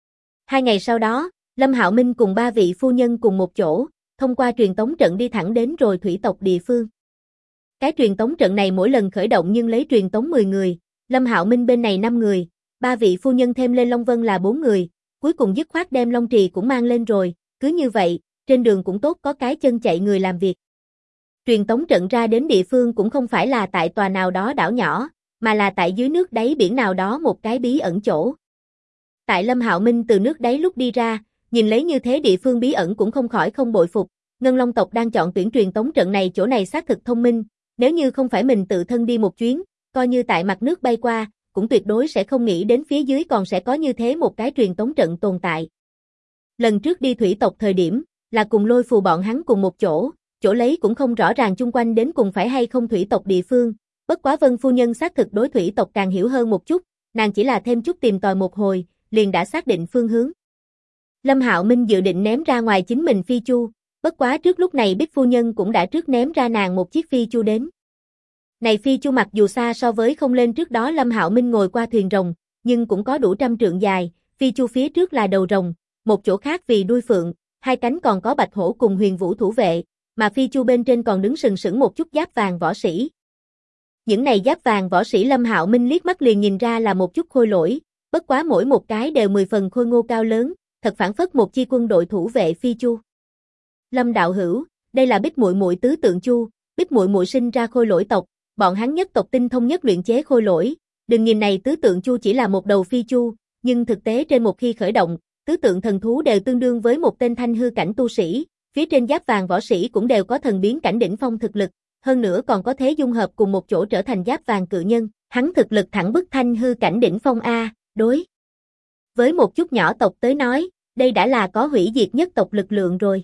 2 ngày sau đó, Lâm Hạo Minh cùng 3 vị phu nhân cùng một chỗ, thông qua truyền tống trận đi thẳng đến rồi thủy tộc địa phương. Cái truyền tống trận này mỗi lần khởi động nhưng lấy truyền tống 10 người, Lâm Hạo Minh bên này 5 người, 3 vị phu nhân thêm lên Long Vân là 4 người, cuối cùng dứt khoát đem Long Trì cũng mang lên rồi, cứ như vậy, trên đường cũng tốt có cái chân chạy người làm việc. Truyền tống trận ra đến địa phương cũng không phải là tại tòa nào đó đảo nhỏ, mà là tại dưới nước đáy biển nào đó một cái bí ẩn chỗ. Tại Lâm Hạo Minh từ nước đáy lúc đi ra, nhìn lấy như thế địa phương bí ẩn cũng không khỏi không bội phục, Ngân Long tộc đang chọn tuyển truyền tống trận này, chỗ này xác thực thông minh, nếu như không phải mình tự thân đi một chuyến, coi như tại mặt nước bay qua, cũng tuyệt đối sẽ không nghĩ đến phía dưới còn sẽ có như thế một cái truyền tống trận tồn tại. Lần trước đi thủy tộc thời điểm, là cùng Lôi Phù bọn hắn cùng một chỗ lấy cũng không rõ ràng chung quanh đến cùng phải hay không thủy tộc địa phương, bất quá Vân phu nhân xác thực đối thủy tộc càng hiểu hơn một chút, nàng chỉ là thêm chút tìm tòi một hồi, liền đã xác định phương hướng. Lâm Hạo Minh dự định ném ra ngoài chính mình phi chu, bất quá trước lúc này Bích phu nhân cũng đã trước ném ra nàng một chiếc phi chu đến. Này phi chu mặc dù xa so với không lên trước đó Lâm Hạo Minh ngồi qua thuyền rồng, nhưng cũng có đủ 100 trượng dài, phi chu phía trước là đầu rồng, một chỗ khác vì đuôi phượng, hai cánh còn có bạch hổ cùng huyền vũ thủ vệ, mà phi chu bên trên còn đứng sừng sững một chút giáp vàng võ sĩ. Những này giáp vàng võ sĩ Lâm Hạo Minh liếc mắt liền nhìn ra là một chút khôi lỗi, bất quá mỗi một cái đều 10 phần khôi ngô cao lớn, thật phản phất một chi quân đội thủ vệ phi chu. Lâm đạo hữu, đây là Bích muội muội tứ tượng chu, Bích muội muội sinh ra khôi lỗi tộc, bọn hắn nhất tộc tinh thông nhất luyện chế khôi lỗi, đừng nhìn này tứ tượng chu chỉ là một đầu phi chu, nhưng thực tế trên một khi khởi động, tứ tượng thần thú đều tương đương với một tên thanh hư cảnh tu sĩ, phía trên giáp vàng võ sĩ cũng đều có thần biến cảnh đỉnh phong thực lực, hơn nữa còn có thế dung hợp cùng một chỗ trở thành giáp vàng cự nhân, hắn thực lực thẳng bức thanh hư cảnh đỉnh phong a, đối với một chút nhỏ tộc tới nói, đây đã là có hủy diệt nhất tộc lực lượng rồi.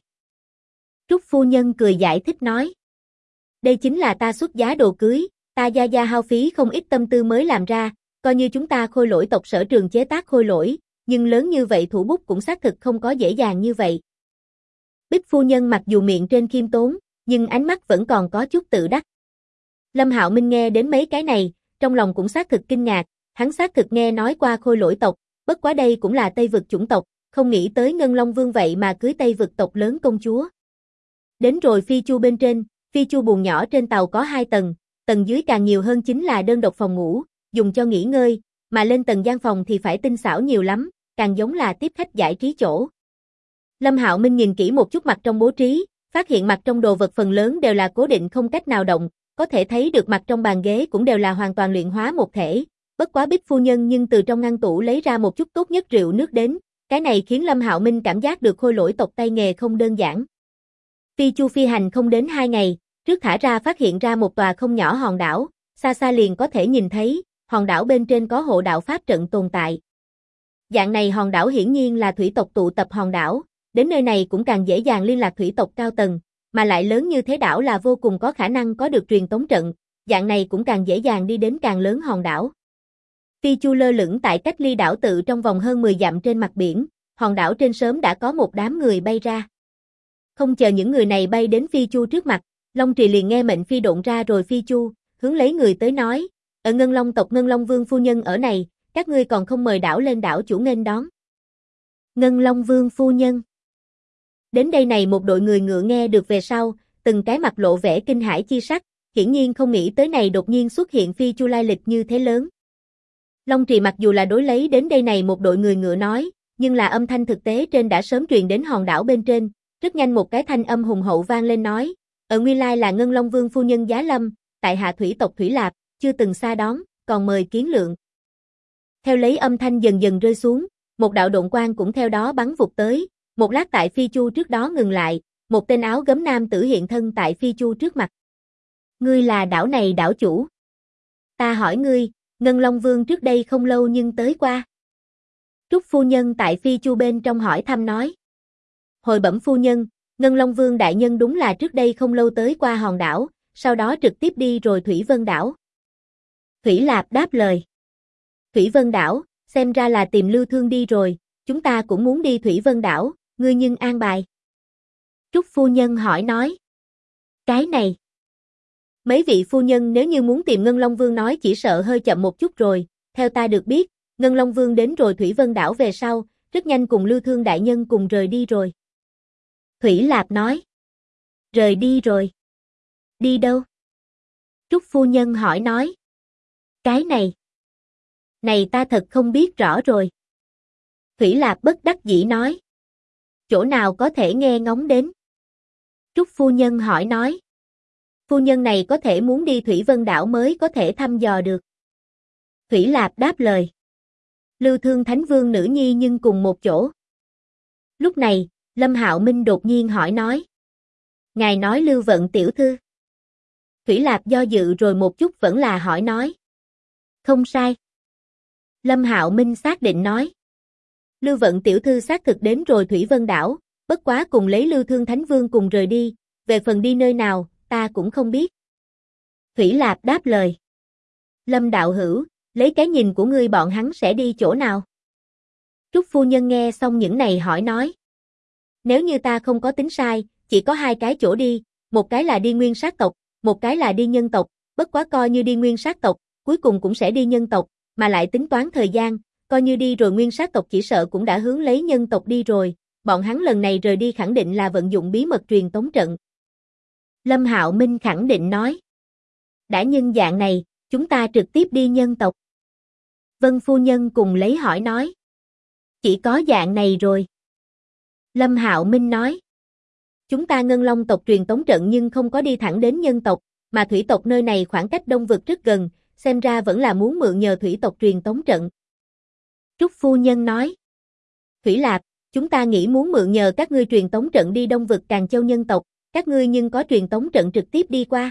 Trúc phu nhân cười giải thích nói, đây chính là ta xuất giá đồ cưới, ta gia hao phí không ít tâm tư mới làm ra, coi như chúng ta khôi lỗi tộc sở trường chế tác khôi lỗi, nhưng lớn như vậy thủ bút cũng xác thực không có dễ dàng như vậy. Bích phu nhân mặc dù miệng trên khiêm tốn, nhưng ánh mắt vẫn còn có chút tự đắc. Lâm Hạo Minh nghe đến mấy cái này, trong lòng cũng xác thực kinh ngạc, hắn xác thực nghe nói qua khôi lỗi tộc, bất quá đây cũng là Tây vực chủng tộc, không nghĩ tới Ngân Long Vương vậy mà cưới Tây vực tộc lớn công chúa. Đến rồi phi chu bên trên, phi chu buồng nhỏ trên tàu có 2 tầng, tầng dưới càng nhiều hơn chính là đơn độc phòng ngủ, dùng cho nghỉ ngơi, mà lên tầng gian phòng thì phải tinh xảo nhiều lắm, càng giống là tiếp khách giải trí chỗ. Lâm Hạo Minh nhìn kỹ một chút mặt trong bố trí, phát hiện mặt trong đồ vật phần lớn đều là cố định không cách nào động, có thể thấy được mặt trong bàn ghế cũng đều là hoàn toàn luyện hóa một thể, bất quá Bích phu nhân nhưng từ trong ngăn tủ lấy ra một chút tốt nhất rượu nước đến, cái này khiến Lâm Hạo Minh cảm giác được khôi lỗi tộc tay nghề không đơn giản. Phi chu phi hành không đến 2 ngày, trước thả ra phát hiện ra một tòa không nhỏ hòn đảo, xa xa liền có thể nhìn thấy, hòn đảo bên trên có hộ đạo pháp trận tồn tại. Dạng này hòn đảo hiển nhiên là thủy tộc tụ tập hòn đảo, đến nơi này cũng càng dễ dàng liên lạc thủy tộc cao tầng, mà lại lớn như thế đảo là vô cùng có khả năng có được truyền tống trận, dạng này cũng càng dễ dàng đi đến càng lớn hòn đảo. Phi chu lơ lửng tại cách ly đảo tự trong vòng hơn 10 dặm trên mặt biển, hòn đảo trên sớm đã có một đám người bay ra. Không chờ những người này bay đến phi chu trước mặt, Long Trì liền nghe mệnh phi độn ra rồi phi chu, hướng lấy người tới nói, ở Ngân Long tộc Ngân Long Vương phu nhân ở này, các ngươi còn không mời đảo lên đảo chủ nghênh đón. Ngân Long Vương phu nhân. Đến đây này một đội người ngựa nghe được về sau, từng cái mặt lộ vẻ kinh hãi chi sắc, hiển nhiên không nghĩ tới này đột nhiên xuất hiện phi chu lai lịch như thế lớn. Long Trì mặc dù là đối lấy đến đây này một đội người ngựa nói, nhưng là âm thanh thực tế trên đã sớm truyền đến hòn đảo bên trên, rất nhanh một cái thanh âm hùng hậu vang lên nói, ở nguyên lai là Ngân Long Vương phu nhân giá lâm, tại hạ thủy tộc Thủy Lạp, chưa từng xa đón, còn mời kiến lượng. Theo lấy âm thanh dần dần rơi xuống, một đạo độn quang cũng theo đó bắn vụt tới, một lát tại phi chu trước đó ngừng lại, một tên áo gấm nam tử hiện thân tại phi chu trước mặt. Ngươi là đảo này đảo chủ. Ta hỏi ngươi, Ngân Long Vương trước đây không lâu nhưng tới qua. Trúc phu nhân tại phi chu bên trong hỏi thăm nói. Hồi bẩm phu nhân, Ngân Long Vương đại nhân đúng là trước đây không lâu tới qua hòn đảo, sau đó trực tiếp đi rồi Thủy Vân đảo. Thủy Lạp đáp lời. Thủy Vân đảo, xem ra là tìm Lưu Thương đi rồi, chúng ta cũng muốn đi Thủy Vân đảo, ngươi nhưng an bài. Trúc phu nhân hỏi nói. Cái này. Mấy vị phu nhân nếu như muốn tìm Ngân Long Vương nói chỉ sợ hơi chậm một chút rồi, theo ta được biết, Ngân Long Vương đến rồi Thủy Vân đảo về sau, rất nhanh cùng Lưu Thương đại nhân cùng rời đi rồi. Thủy Lạp nói. Rời đi rồi. Đi đâu? Trúc phu nhân hỏi nói. Cái này. Này ta thật không biết rõ rồi. Thủy Lạp bất đắc dĩ nói. Chỗ nào có thể nghe ngóng đến? Trúc phu nhân hỏi nói. Phu nhân này có thể muốn đi Thủy Vân đảo mới có thể thăm dò được. Thủy Lạp đáp lời. Lưu Thương Thánh Vương nữ nhi nhưng cùng một chỗ. Lúc này, Lâm Hạo Minh đột nhiên hỏi nói. Ngài nói Lưu Vận tiểu thư. Thủy Lạp do dự rồi một chút vẫn là hỏi nói. Không sai. Lâm Hạo Minh xác định nói. Lưu Vận tiểu thư xác thực đến rồi Thủy Vân đảo, bất quá cùng lấy Lưu Thương Thánh Vương cùng rời đi, về phần đi nơi nào, ta cũng không biết. Thủy Lạp đáp lời. Lâm đạo hữu, lấy cái nhìn của ngươi bọn hắn sẽ đi chỗ nào? Trúc phu nhân nghe xong những này hỏi nói. Nếu như ta không có tính sai, chỉ có hai cái chỗ đi, một cái là đi nguyên sát tộc, một cái là đi nhân tộc, bất quá coi như đi nguyên sát tộc, cuối cùng cũng sẽ đi nhân tộc, mà lại tính toán thời gian, coi như đi rồi nguyên sát tộc chỉ sợ cũng đã hướng lấy nhân tộc đi rồi, bọn hắn lần này rời đi khẳng định là vận dụng bí mật truyền tống trận. Lâm Hạo Minh khẳng định nói. Đã nhân dạng này, chúng ta trực tiếp đi nhân tộc. Vân phu nhân cùng lấy hỏi nói. Chỉ có dạng này rồi. Lâm Hạo Minh nói. Chúng ta Ngân Long tộc truyền tống trận nhưng không có đi thẳng đến nhân tộc, mà thủy tộc nơi này khoảng cách đông vực rất gần, xem ra vẫn là muốn mượn nhờ thủy tộc truyền tống trận. Trúc phu nhân nói. Thủy Lạp, chúng ta nghĩ muốn mượn nhờ các ngươi truyền tống trận đi đông vực Càn Châu nhân tộc, các ngươi nhưng có truyền tống trận trực tiếp đi qua.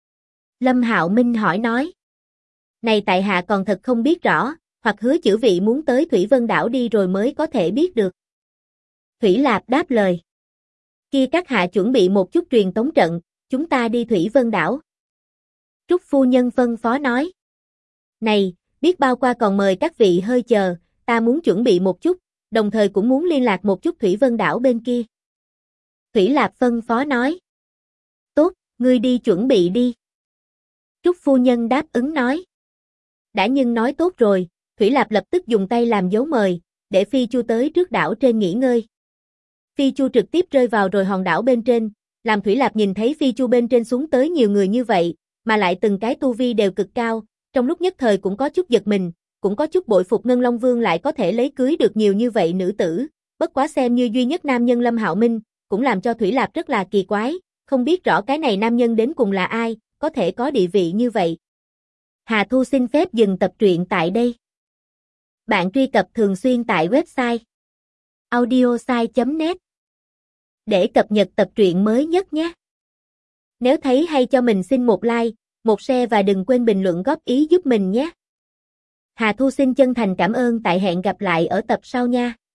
Lâm Hạo Minh hỏi nói. Này tại hạ còn thật không biết rõ, hoặc hứa chữ vị muốn tới Thủy Vân đảo đi rồi mới có thể biết được. Thủy Lạp đáp lời. Kia các hạ chuẩn bị một chút truyền tống trận, chúng ta đi Thủy Vân đảo. Trúc phu nhân phân phó nói. Này, biết bao qua còn mời các vị hơi chờ, ta muốn chuẩn bị một chút, đồng thời cũng muốn liên lạc một chút Thủy Vân đảo bên kia. Thủy Lạp phân phó nói. Tốt, ngươi đi chuẩn bị đi. Trúc phu nhân đáp ứng nói. Đã nhưng nói tốt rồi, Thủy Lạp lập tức dùng tay làm dấu mời, để Phi Chu tới trước đảo trên nghỉ ngơi. Phi Chu trực tiếp rơi vào rồi hòn đảo bên trên, làm Thủy Lạp nhìn thấy Phi Chu bên trên xuống tới nhiều người như vậy, mà lại từng cái tu vi đều cực cao, trong lúc nhất thời cũng có chút giật mình, cũng có chút bội phục Ngân Long Vương lại có thể lấy cưới được nhiều như vậy nữ tử, bất quá xem như duy nhất nam nhân Lâm Hạo Minh, cũng làm cho Thủy Lạp rất là kỳ quái, không biết rõ cái này nam nhân đến cùng là ai, có thể có địa vị như vậy. Hà Thu xin phép dừng tập truyện tại đây. Bạn truy cập thường xuyên tại website audiosai.net để cập nhật tập truyện mới nhất nhé. Nếu thấy hay cho mình xin một like, một share và đừng quên bình luận góp ý giúp mình nhé. Hà Thu xin chân thành cảm ơn, tại hẹn gặp lại ở tập sau nha.